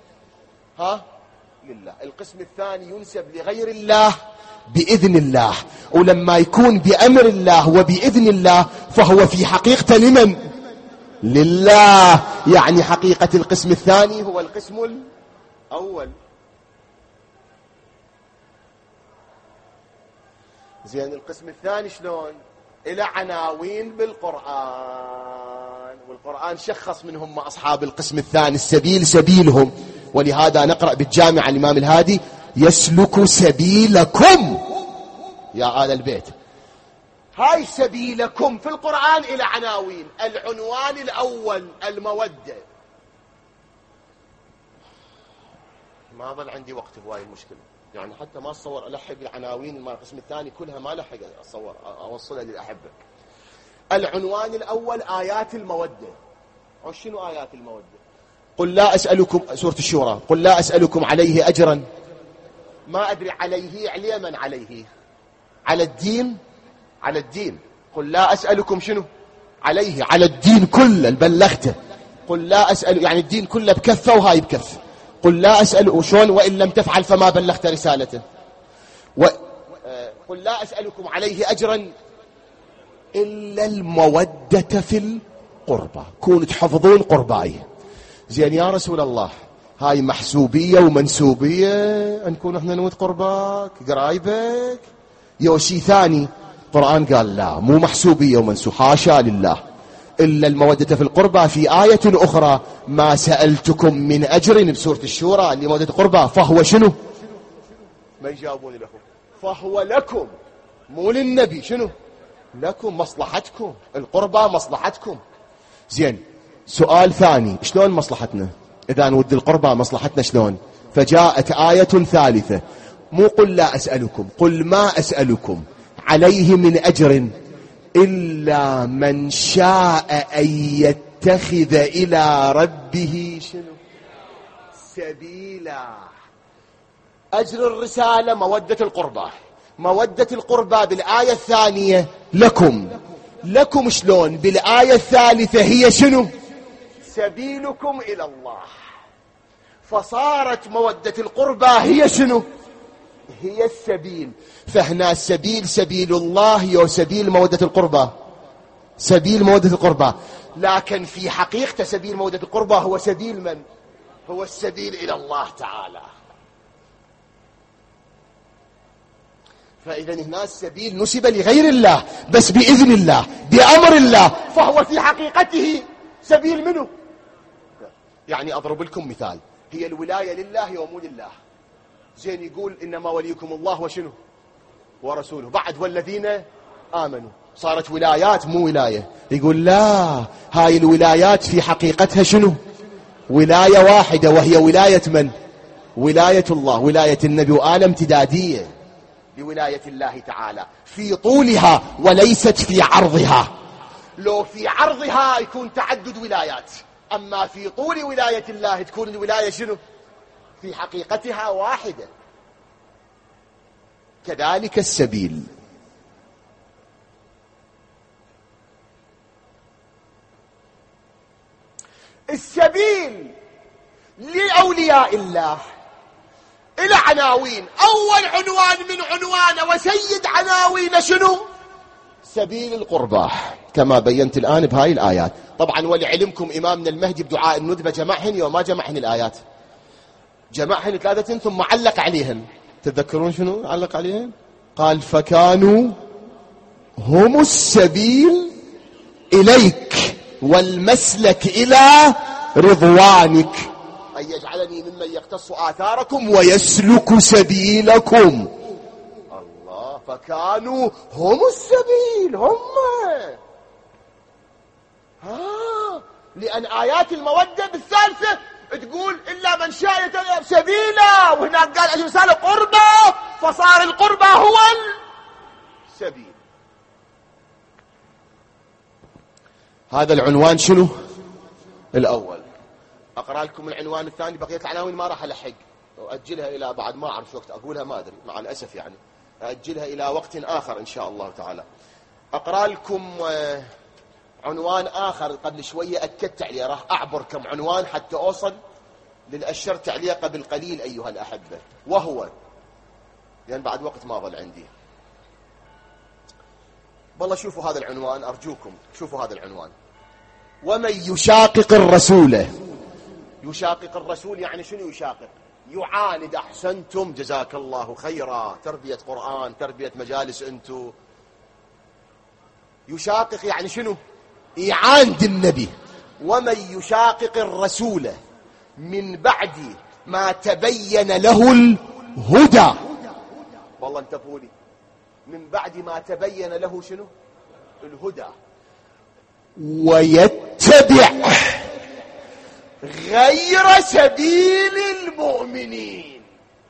لله. القسم الثاني ينسب لغير الله بإذن الله، ولما يكون بأمر الله وبإذن الله فهو في حقيقة لمن؟ لله. يعني حقيقة القسم الثاني هو القسم الأول. زين، القسم الثاني شلون؟ إلى عناوين بالقرآن، والقرآن شخص منهم أصحاب القسم الثاني السبيل سبيلهم. ولهذا نقرأ بالجامع الإمام الهادي يسلك سبيلكم يا آل البيت. هاي سبيلكم في القرآن إلى عناوين. العنوان الأول المودة. ما ظل عندي وقت بهاي المشكلة، يعني حتى ما أتصور ألحق العناوين مع القسم الثاني كلها، ما ألحق أتصور أوصلها للأحبة. العنوان الأول آيات المودة. شنو آيات المودة؟ قل لا أسألكم، سورة الشورى، قل لا أسألكم عليه أجرا. ما أدري عليه على من عليه؟ على الدين، على الدين. قل لا أسألكم شنو عليه؟ على الدين كله بلغته. قل لا أسأل يعني الدين كله بكفة وهاي بكفة. قل لا أسأل وشون وإن لم تفعل فما بلغت رسالته. قل لا أسألكم عليه أجرا إلا المودة في القربى، كونوا تحفظون قرباي. زين يا رسول الله، هاي محسوبية ومنسوبية، نكون احنا نود قرباك قرايبك يوشي ثاني؟ القرآن قال لا، مو محسوبية ومنسوب، حاشا لله. إلا المودة في القربى. في آية أخرى ما سألتكم من أجر بسورة الشورى اللي مودة القربى فهو شنو؟ ما يجاوبون لكم، فهو لكم، مو للنبي. شنو لكم؟ مصلحتكم، القربى مصلحتكم. زين، سؤال ثاني، شلون مصلحتنا إذا نود القربى؟ مصلحتنا شلون؟ فجاءت آية ثالثة، مو قل لا أسألكم، قل ما أسألكم عليه من أجر إلا من شاء أن يتخذ إلى ربه شنو سبيلا. أجر الرسالة مودة القربى. مودة القربى بالآية الثانية لكم شلون؟ بالآية الثالثة هي شنو؟ سبيلكم إلى الله. فصارت مودة القربى هي شنو؟ هي السبيل. فهنا السبيل سبيل الله وسبيل مودة القربى، سبيل مودة القربى. لكن في حقيقة سبيل مودة القربى هو سبيل من؟ هو السبيل إلى الله تعالى. فإذا هنا السبيل نسب لغير الله بس بإذن الله بأمر الله، فهو في حقيقته سبيل منه. يعني أضرب لكم مثال، هي الولاية لله ومو لله. زين يقول إنما وليكم الله وشنو ورسوله، بعد والذين آمنوا صارت ولايات مو ولاية. يقول لا، هاي الولايات في حقيقتها شنو؟ ولاية واحدة، وهي ولاية من؟ ولاية الله. ولاية النبي وآل امتدادية لولاية الله تعالى في طولها وليست في عرضها. لو في عرضها يكون تعدد ولايات، أما في طول ولاية الله تكون الولاية شنو؟ في حقيقتها واحدة. كذلك السبيل. السبيل لأولياء الله إلى عناوين. أول عنوان من عنوانه وسيد عناوين شنو؟ سبيل القربى كما بينت الآن بهاي الآيات. طبعا ولعلمكم إمامنا المهدي بدعاء الندبة جمعهن وما جمعهن الآيات، جمعهن 3 ثم علق عليهن. تتذكرون شنو علق عليهن؟ قال فكانوا هم السبيل إليك والمسلك إلى رضوانك، أن يجعلني ممن يقتص آثاركم ويسلك سبيلكم. الله، فكانوا هم السبيل، هم لأن آيات المودة بالثالثة تقول إلا من شاء يتبع سبيلا، وهناك قال أجل رسالة قربة، فصار القربة هو السبيل. هذا العنوان شنو؟ الأول. أقرأ لكم العنوان الثاني، بقية العناوين ما راح ألحق وأجلها إلى بعد، ما أعرف وقت أقولها، ما أدري مع الأسف، يعني أجلها إلى وقت آخر إن شاء الله تعالى. أقرأ لكم عنوان آخر قبل شوية أكدت عليه، راح أعبر كم عنوان حتى أوصل للأشرت عليه قبل قليل أيها الأحبة، وهو يعني بعد وقت ما ظل عندي. والله شوفوا هذا العنوان، أرجوكم شوفوا هذا العنوان: ومن يشاقق الرسول. يشاقق الرسول يعني شنو يشاقق؟ يعاند. أحسنتم جزاك الله خيرا، تربية قرآن، تربية مجالس أنتو. يشاقق يعني شنو؟ يعاند النبي. ومن يشاقق الرسول من بعد ما تبين له الهدى. والله انتبهوا لي، من بعد ما تبين له شنو؟ الهدى. ويتبع غير سبيل المؤمنين.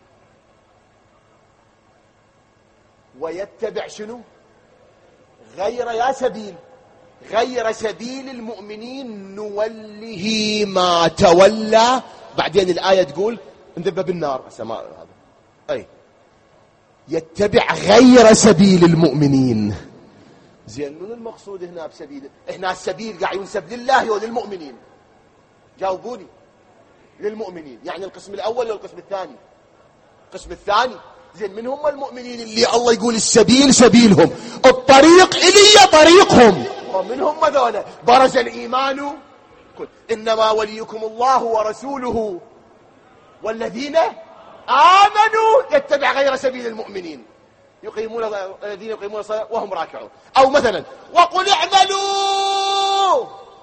ويتبع شنو؟ غير يا سبيل، غير سبيل المؤمنين نوله ما تولى. بعدين الآية تقول انذب بالنار السماء هذا. أي يتبع غير سبيل المؤمنين. زين من المقصود هنا بسبيل؟ هنا السبيل قاعد ينسب لله وللمؤمنين. جاوبوني. للمؤمنين يعني القسم الأول والقسم الثاني؟ القسم الثاني. زين من هم المؤمنين اللي الله يقول السبيل سبيلهم، الطريق إلي طريقهم؟ ومن هم ذولا؟ برز الإيمان إنما وليكم الله ورسوله والذين آمنوا يتبع غير سبيل المؤمنين الذين يقيمون الصلاة وهم راكعون. أو مثلا وقل اعملوا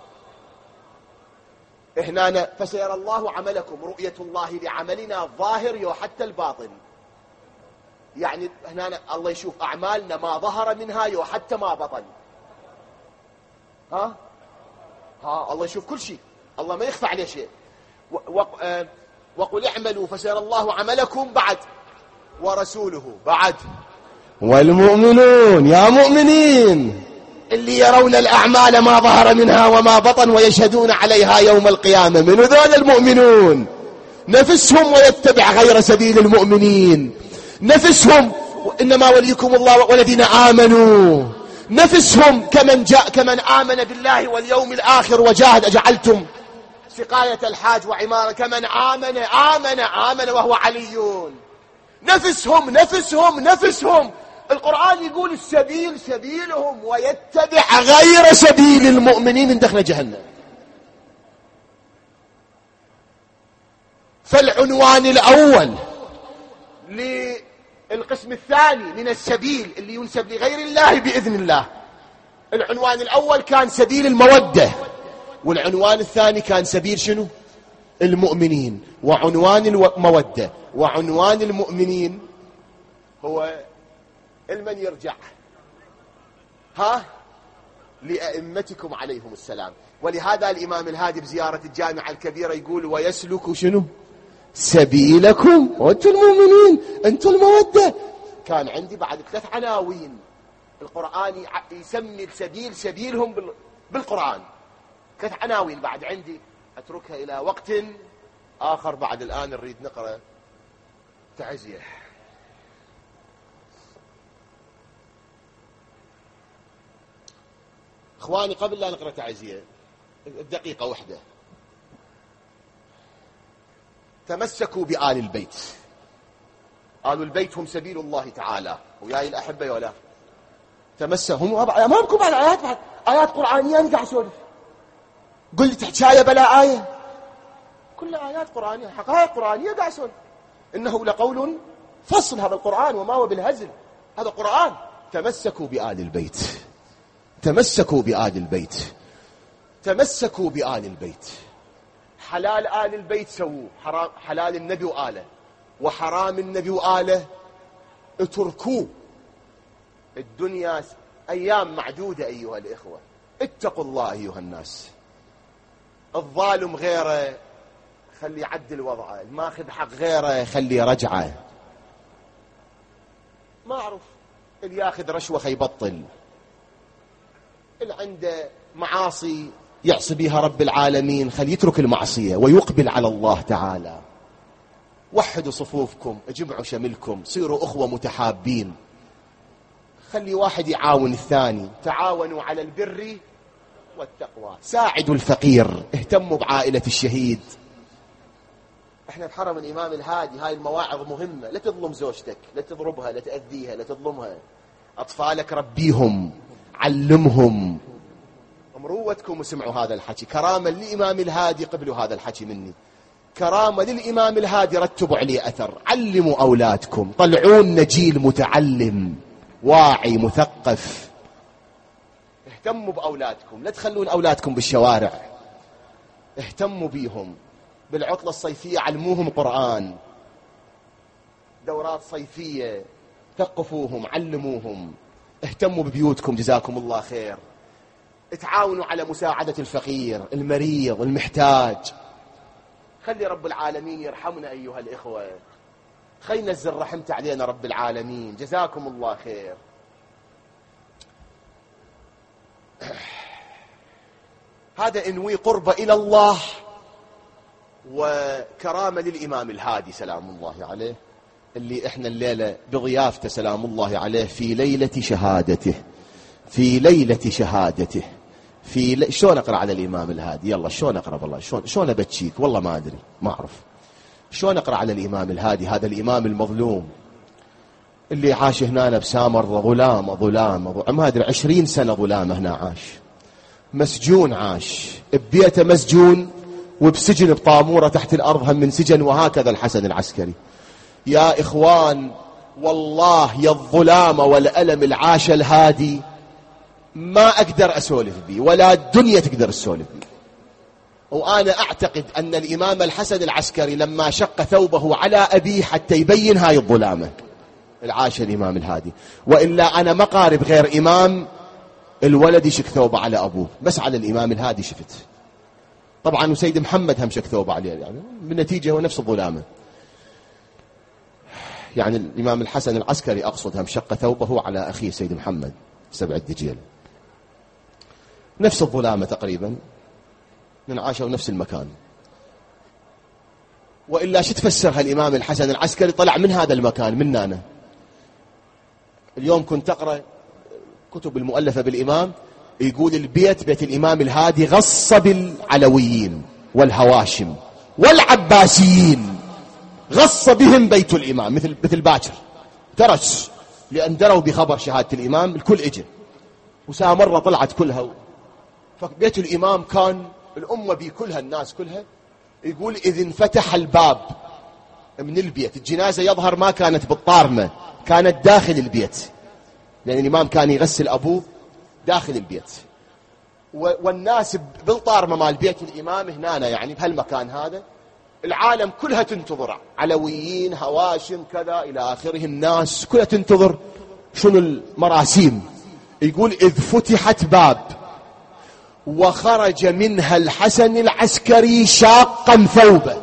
هنا فسيرى الله عملكم، رؤية الله لعملنا الظاهر وحتى الباطن. يعني هنا الله يشوف أعمالنا ما ظهر منها وحتى ما بطن. الله يشوف كل شيء، الله ما يخفى عليه شيء. وقل اعملوا فسيرى الله عملكم بعد ورسوله بعد والمؤمنون. يا مؤمنين اللي يرون الأعمال ما ظهر منها وما بطن ويشهدون عليها يوم القيامة. من ذول المؤمنون نفسهم ويتبع غير سبيل المؤمنين. نفسهم إنما وليكم الله والذين آمنوا. نفسهم كمن آمن بالله واليوم الآخر وجاهد. أجعلتم سقاية الحاج وعمارة كمن آمن وهو عليون. نفسهم القرآن يقول السبيل سبيلهم ويتبع غير سبيل المؤمنين من دخل جهنم. فالعنوان الأول للقسم الثاني من السبيل اللي ينسب لغير الله بإذن الله، العنوان الأول كان سبيل المودة، والعنوان الثاني كان سبيل شنو؟ المؤمنين. وعنوان المودة وعنوان المؤمنين هو المن يرجع لأئمتكم عليهم السلام. ولهذا الإمام الهادي بزيارة الجامعة الكبيرة يقول ويسلك شنو؟ سبيلكم وأنتم المؤمنين، أنتم المودة. كان عندي بعد 3 عناوين. القرآن يسمي السبيل سبيلهم بالقرآن 3 عناوين بعد عندي، أتركها إلى وقت آخر. بعد الآن نريد نقرأ تعزية. إخواني قبل لا نقرأ تعزية دقيقة واحدة، تمسكوا بآل البيت. آل البيت هم سبيل الله تعالى. وياي الأحبة ولا تمسكوا. هم أمامكم على آيات قرآنية. أنا قاعد أسولف قلت حكاية بلا آية، كلها آيات قرآنية حقائق قرآنية قاعد أسولف. إنه لقول فصل هذا القرآن وما هو بالهزل، هذا قرآن. تمسكوا بآل البيت، تمسكوا بآل البيت، تمسكوا بآل البيت. حلال آل البيت سووه، حلال النبي وآله، وحرام النبي وآله اتركوه. الدنيا أيام معدودة أيها الإخوة. اتقوا الله أيها الناس. الظالم غيره خلي يعدل وضعه، الماخذ حق غيره خلي يرجعه. ما أعرف اللي ياخذ رشوة خيبطل، اللي عنده معاصي يعصي بها رب العالمين خلي يترك المعصية ويقبل على الله تعالى. وحدوا صفوفكم، اجمعوا شملكم، صيروا أخوة متحابين. خلي واحد يعاون الثاني. تعاونوا على البر والتقوى. ساعدوا الفقير، اهتموا بعائلة الشهيد. احنا بحرم الإمام الهادي هاي المواعظ مهمة. لا تظلم زوجتك، لا تضربها، لا تأذيها، لا تظلمها. أطفالك ربيهم، علمهم. مروتكم وسمعوا هذا الحكي. كرامة للإمام الهادي، قبلوا هذا الحكي مني. كرامة للإمام الهادي، رتبوا عليه أثر. علموا أولادكم، طلعون نجيل متعلم واعي مثقف. اهتموا بأولادكم، لا تخلون أولادكم بالشوارع. اهتموا بيهم. بالعطلة الصيفية علموهم قرآن، دورات صيفية، ثقفوهم، علموهم. اهتموا ببيوتكم، جزاكم الله خير. اتعاونوا على مساعدة الفقير، المريض، المحتاج. خلي رب العالمين يرحمنا أيها الإخوة. خلي نزل رحمته علينا رب العالمين. جزاكم الله خير. هذا انوي قرب إلى الله وكرامة للإمام الهادي سلام الله عليه، اللي احنا الليلة بضيافته سلام الله عليه في ليلة شهادته. في ليلة شهادته. شلون أقرأ على الإمام الهادي؟ يلا شلون أقرأ؟ والله شلون أبتشيك؟ والله ما أدري، ما أعرف شلون أقرأ على الإمام الهادي. هذا الإمام المظلوم اللي عاش هنا بسامر ظلام ما أدري 20 سنة ظلام هنا عاش. مسجون، عاش ببيته مسجون، وبسجن بطامورة تحت الأرض هم من سجن. وهكذا الحسن العسكري. يا إخوان والله يا الظلام والألم العاش الهادي ما أقدر أسولف بي، ولا الدنيا تقدر تسولف بي. وأنا أعتقد أن الإمام الحسن العسكري لما شق ثوبه على أبيه حتى يبين هاي الظلامة العاش الإمام الهادي. وإلا أنا ما قارب غير إمام الولد يشك ثوبه على أبوه، بس على الإمام الهادي شفت. طبعا وسيد محمد هم شك ثوبه عليه، يعني بالنتيجة هو نفس الظلامة. يعني الإمام الحسن العسكري أقصد هم شق ثوبه على أخيه سيد محمد 7 الدجيل. نفس الظلامة تقريبا، من عاشوا نفس المكان. وإلا شو تفسرها الإمام الحسن العسكري طلع من هذا المكان من هنا. اليوم كنت أقرأ كتب المؤلفة بالإمام، يقول البيت بيت الإمام الهادي غص بالعلويين والهواشم والعباسيين، غص بهم بيت الإمام مثل باكر درس، لأن دروا بخبر شهادة الإمام الكل إجا وسامرة طلعت كلها. فبيت الإمام كان الأمة بكلها الناس كلها. يقول إذ انفتح الباب من البيت، الجنازة يظهر ما كانت بالطارمة، كانت داخل البيت، لأن الإمام كان يغسل أبوه داخل البيت، والناس بالطارمة مال بيت الإمام هنا يعني بهالمكان هذا، العالم كلها تنتظر، علويين هواشم كذا إلى آخره، الناس كلها تنتظر شنو المراسيم. يقول إذ فتحت باب وخرج منها الحسن العسكري شاقا ثوبه،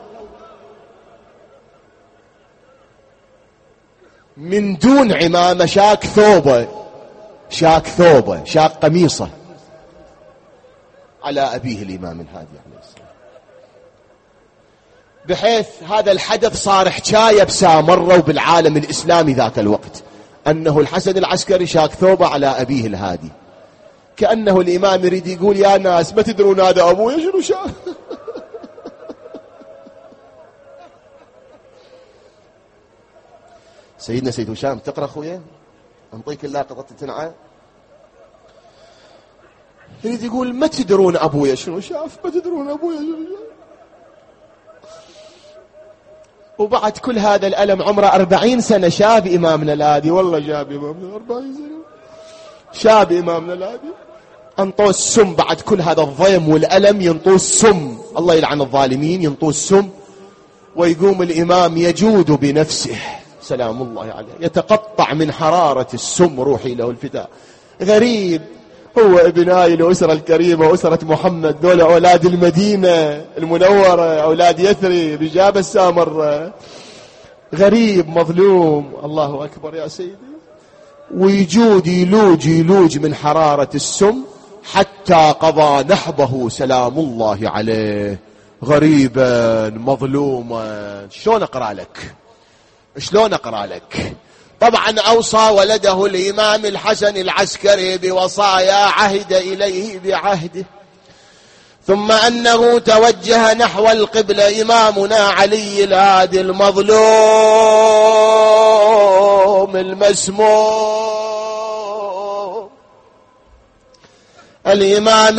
من دون عمامة، شاك ثوبه، شاك قميصه، على أبيه الإمام الهادي عليه السلام. بحيث هذا الحدث صار حكاية بسامرة وبالعالم الإسلامي ذاك الوقت، أنه الحسن العسكري شاك ثوبه على أبيه الهادي، كأنه الإمام يريد يقول يا ناس ما تدرون هذا أبوي شنو شاف. سيدنا سيد هشام تقرأ أخويا، أنطيك الله قطة تنعى، يريد يقول ما تدرون أبويا شنو شاف، ما تدرون أبويا شنو شاف. وبعد كل هذا الألم عمره 40 سنة شاب إمامنا الهادي، والله شاب إمامنا 40 سنة شاب إمامنا الهادي، انطوه السم بعد كل هذا الضيم والألم، ينطوه السم، الله يلعن الظالمين، ينطوه السم. ويقوم الإمام يجود بنفسه سلام الله عليه، يتقطع من حرارة السم روحي له الفداء. غريب، هو ابن هاي الأسرة الكريمة، أسرة محمد، دول أولاد المدينة المنورة، أولاد يثرب، جاب السامر، غريب مظلوم، الله أكبر يا سيدي. ويجود يلوج من حرارة السم حتى قضى نحبه سلام الله عليه، غريبا مظلوما. شلون أقرأ لك؟ طبعا أوصى ولده الإمام الحسن العسكري بوصايا عهد إليه بعهده، ثم أنه توجه نحو القبلة إمامنا علي الهادي المظلوم المسموم، الإمام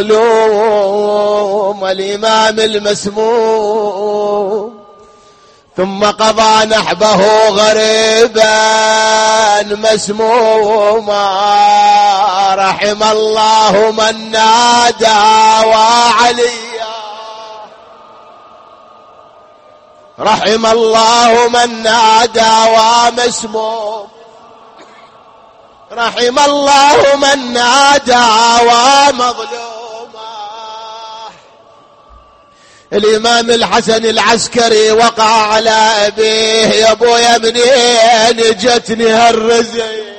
المسموم. ثم قضى نحبه غريبا مسموما، رحم الله من نادى وعليا، رحم الله من نادى ومسموم، رحم الله من نادى ومظلوما. الإمام الحسن العسكري وقع على أبيه، يا أبويا منين جتني هالرزية.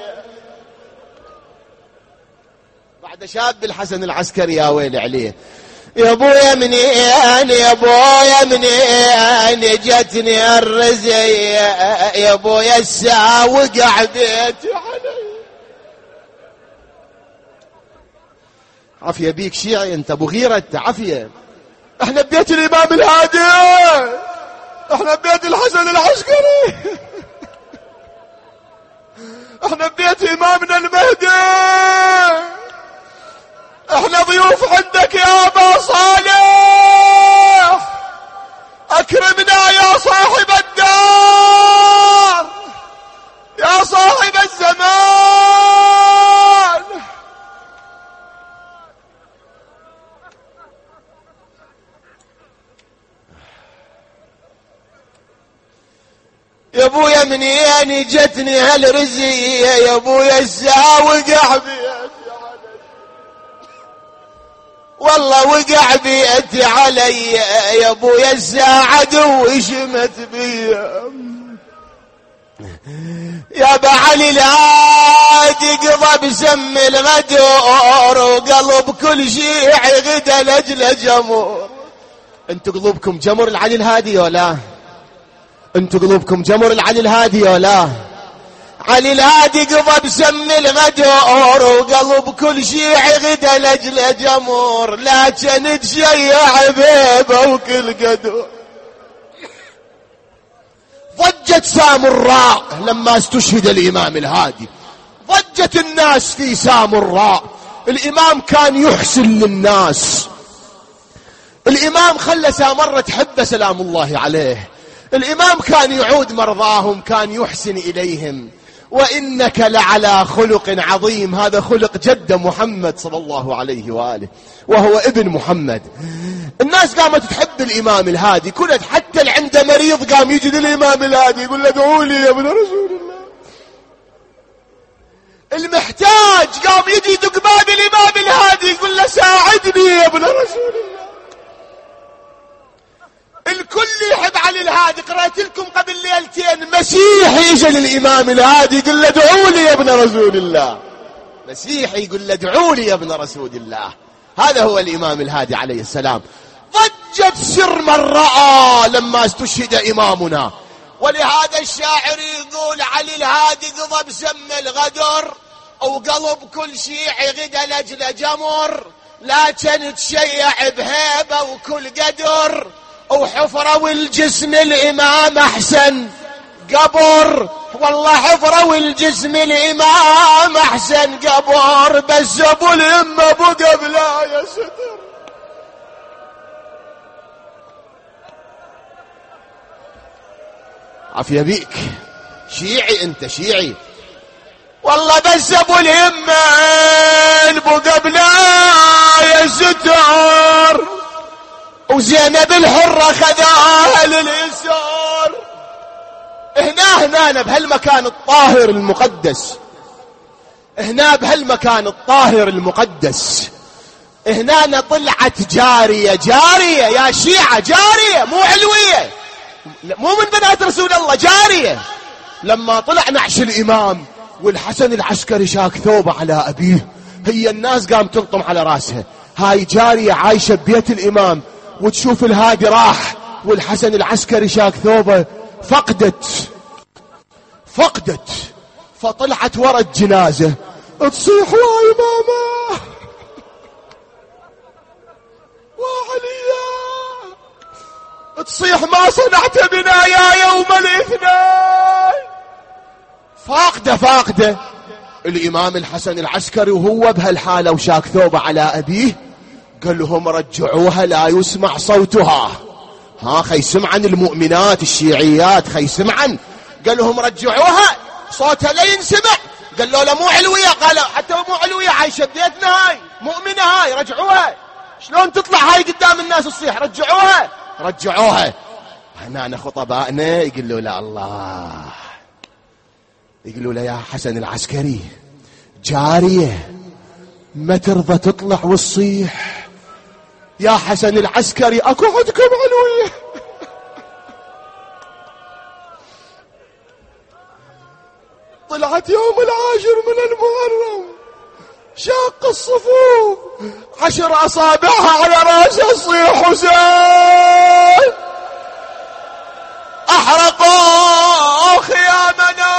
بعد شاب الحسن العسكري يا ويلي عليه، يا أبويا منين جتني هالرزية، يا أبويا الساعة وقع بيتي علي. عافية بيك شيعي انت، ابو غيرة عافية. احنا ببيت الامام الهادي، احنا ببيت الحسن العسكري، احنا ببيت امامنا المهدي، احنا ضيوف عندك يا ابا صالح، اكرمنا يا صاحب الدار، يا صاحب الزمان. يا ابويا منين جتني هالرزية، يا ابويا الساعة وقع بيتي علي، والله وقع بيتي علي، يا ابويا الساعة عدو شمت بيا، يا ابا علي الهادي قضى قضى بسم الغدور وقلب كل شيعي غدا لجل جمور. انتوا قلوبكم جمر العلي الهادي ولا؟ انتوا قلوبكم جمر العلي الهادي ولا؟ علي الهادي قضى بسم الغدور وقلب كل شيعي غدا لجل جمور، لكن تشيع بيبه وكل قدور. ضجت سامراء لما استشهد الإمام الهادي، ضجت الناس في سامراء. الإمام كان يحسن للناس، الإمام خلى سامرة تحب سلام الله عليه، الإمام كان يعود مرضاهم، كان يحسن إليهم. وإنك لعلى خلق عظيم، هذا خلق جد محمد صلى الله عليه وآله، وهو ابن محمد. الناس قامت تحب الإمام الهادي، كلت حتى اللي عنده مريض قام يجي للإمام الهادي يقول له ادعوا لي يا ابن رسول الله. المحتاج قام يجي يدق باب الإمام الهادي يقول له ساعدني يا ابن رسول الله. الكل يحب علي الهادي. قرأت لكم قبل ليلتين مسيحي يجي للإمام الهادي يقول له ادعوا لي يا ابن رسول الله، مسيحي يقول له ادعوا لي يا ابن رسول الله. هذا هو الإمام الهادي عليه السلام. ضجت سر من رأى لما استشهد إمامنا، ولهذا الشاعر يقول علي الهادي قضى بسم الغدر وقلب كل شيعي غدا لجل جمر، لكن تشيع بهيبة وكل قدر، وحفرة والجسم الإمام أحسن قبر. والله حفرة والجسم الإمام أحسن قبر، بس أبو الإمة بقى بلا يا ستر. عافية بيك، شيعي انت شيعي والله، بس ابو الهمة بقى بلا يا ستر. وزينب الحرة خذاها لليسار. هنا بهالمكان الطاهر المقدس، هنا بهالمكان الطاهر المقدس، هنا طلعت جارية يا شيعة، جارية مو علوية، مو من بنات رسول الله، جارية. لما طلع نعش الإمام والحسن العسكري شاك ثوبه على أبيه، هي الناس قام تلطم على راسها. هاي جارية عايشة ببيت الإمام وتشوف الهادي راح والحسن العسكري شاك ثوبه، فقدت فطلعت ورا الجنازة تصيح يا ماما وعليا، تصيح ما صنعت بنا يا يوم الاثنين. فاقدة الإمام الحسن العسكري وهو بهالحالة وشاك ثوبه على أبيه، قال لهم رجعوها لا يسمع صوتها. خي سمعن المؤمنات الشيعيات، خي سمعن. قال لهم رجعوها صوتها لا ينسمع. قال له لا مو علوية، قال حتى مو علوية، عايشة بيتنا، هاي مؤمنة، هاي رجعوها. شلون تطلع هاي قدام الناس تصيح؟ رجعوها. هنا خطبائنا يقول له لا الله، يقولوا له يا حسن العسكري جارية ما ترضى تطلع وتصيح، يا حسن العسكري اكو عندكم علوية. طلعت يوم العاشر من المحرم، شاق الصفوف، 10 أصابعها على راسها تصيح حسين احرقوا خيامنا.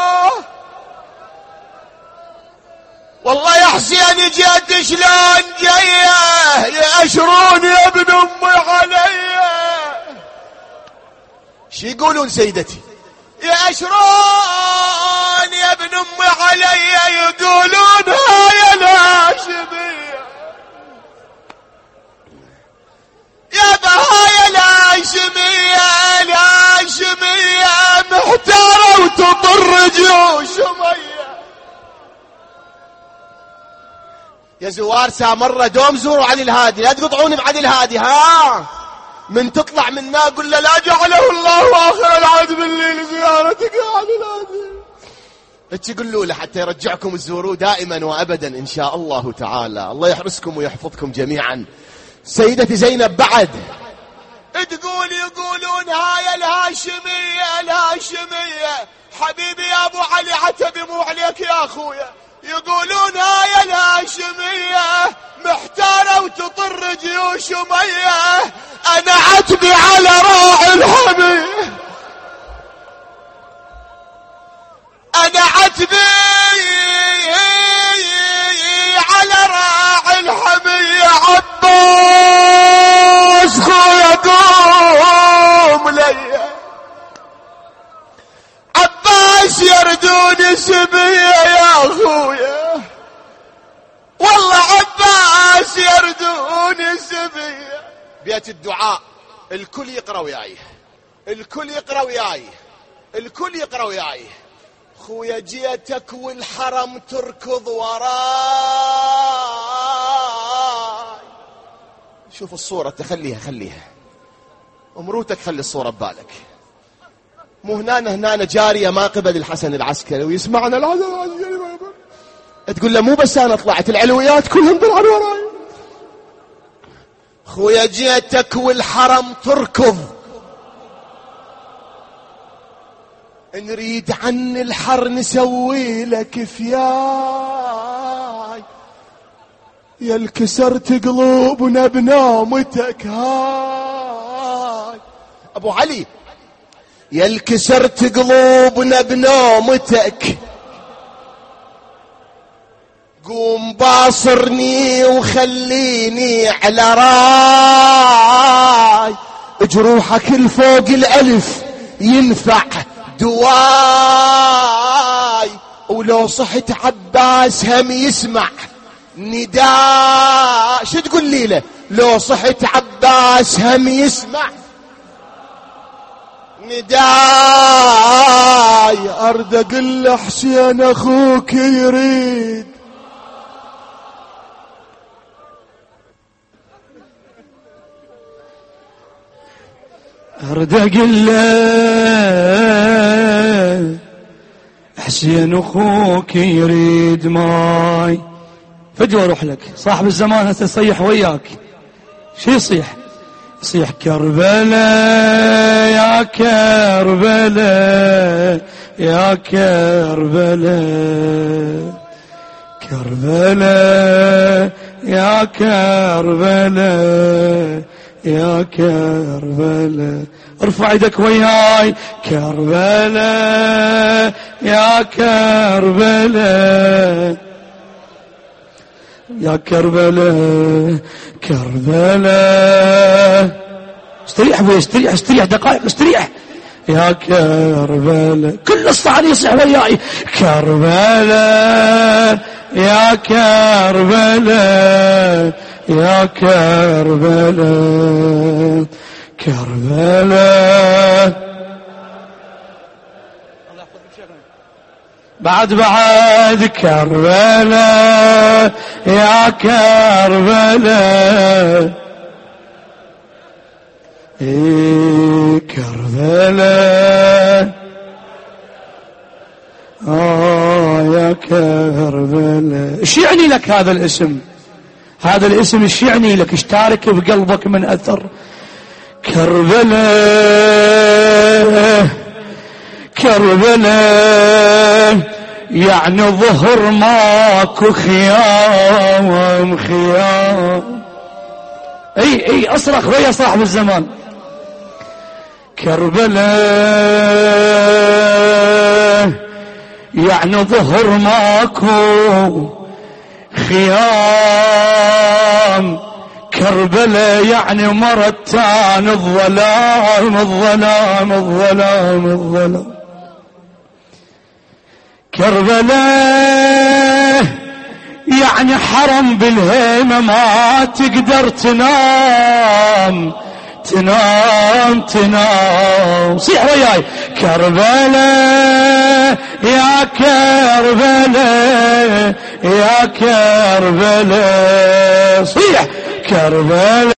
والله يا حسين جيت شلون جايه يأشرون يا ابن امي علي. شي يقولون سيدتي؟ يأشرون يا ابن امي علي، يقولون هاي الهاشمية يا بهاي الهاشمية محتارة وتضر جيوش مية. يا زوار سامرة دوم زوروا علي الهادي، لا تقطعوني بعلي الهادي. من تطلع منا قل له لا جعله الله آخر العهد بالليل زيارتك يا علي الهادي. تقولوا له حتى يرجعكم تزوروه دائما وأبدا إن شاء الله تعالى. الله يحرسكم ويحفظكم جميعا. سيدتي زينب بعد تقول يقولون هاي الهاشمية حبيبي يا أبو علي عتبي مو عليك يا أخويا، يقولون هاي الهاشمية محتارة وتطر جيوش مية، أنا عتبي على راعي الحمية، أنا عتبي على راعي الحمية. عباس خويا قوم ليا، عباس يردوني سبية يا خويا، والله عباس يردوني سبية. بيت الدعاء الكل يقرأ وياي، الكل يقرأ وياي، الكل يقرأ وياي. خويا جيتك والحرم تركض وراي. شوف الصورة خليها امروتك، خلي الصورة ببالك. مو هنا جارية ما قبل الحسن العسكري ويسمعنا الحسن العسكري تقول له مو بس انا طلعت، العلويات كلهم طلعوا وراي. خويا جيتك والحرم تركض، نريد عن الحر نسوي لك فياي، يا الكسرت قلوبنا بنومتك هاي. ابو علي يا الكسرت قلوبنا بنومتك، قوم باصرني وخليني على راي، جروحك الفوق الالف ينفع دواي، ولو صحت عباس هم يسمع نداء. شو تقول لي له؟ لو صحت عباس هم يسمع نداي. ارد اقول حسين اخوك يريد، ارد اقول له حسين اخوك يريد ماي. فجوه اروح لك صاحب الزمان هسه يصيح وياك. شو يصيح؟ يصيح كربلاء يا كربلاء يا كربلاء، كربلاء يا كربلاء يا كربلاء. ارفع يدك وياي. كربلاء يا كربلاء يا كربلاء كربلاء. استريح ابوي، استريح دقائق، استريح. يا كربلاء كل الصعد يصيح وياي. كربلاء يا كربلاء يا كربلاء كربلاء. بعد كربلاء يا كربلاء، كربلاء يا كربلاء. ايش يعني لك هذا الاسم؟ هذا الاسم ايش يعني لك؟ ايش تارك بقلبك من اثر؟ كربلاء كربلاء يعني ظهر ماكو خيام خيام. اي اصرخ ويا صاحب الزمان. كربلاء يعني ظهر ماكو خيام، كربلاء يعني مرتان الظلام الظلام الظلام الظلام. كربلاء يعني حرم بالهيمة ما تقدر تنام تنام تنام. صيح وياي. كربلاء يا كربلاء يا كربلاء. صيح. كربلاء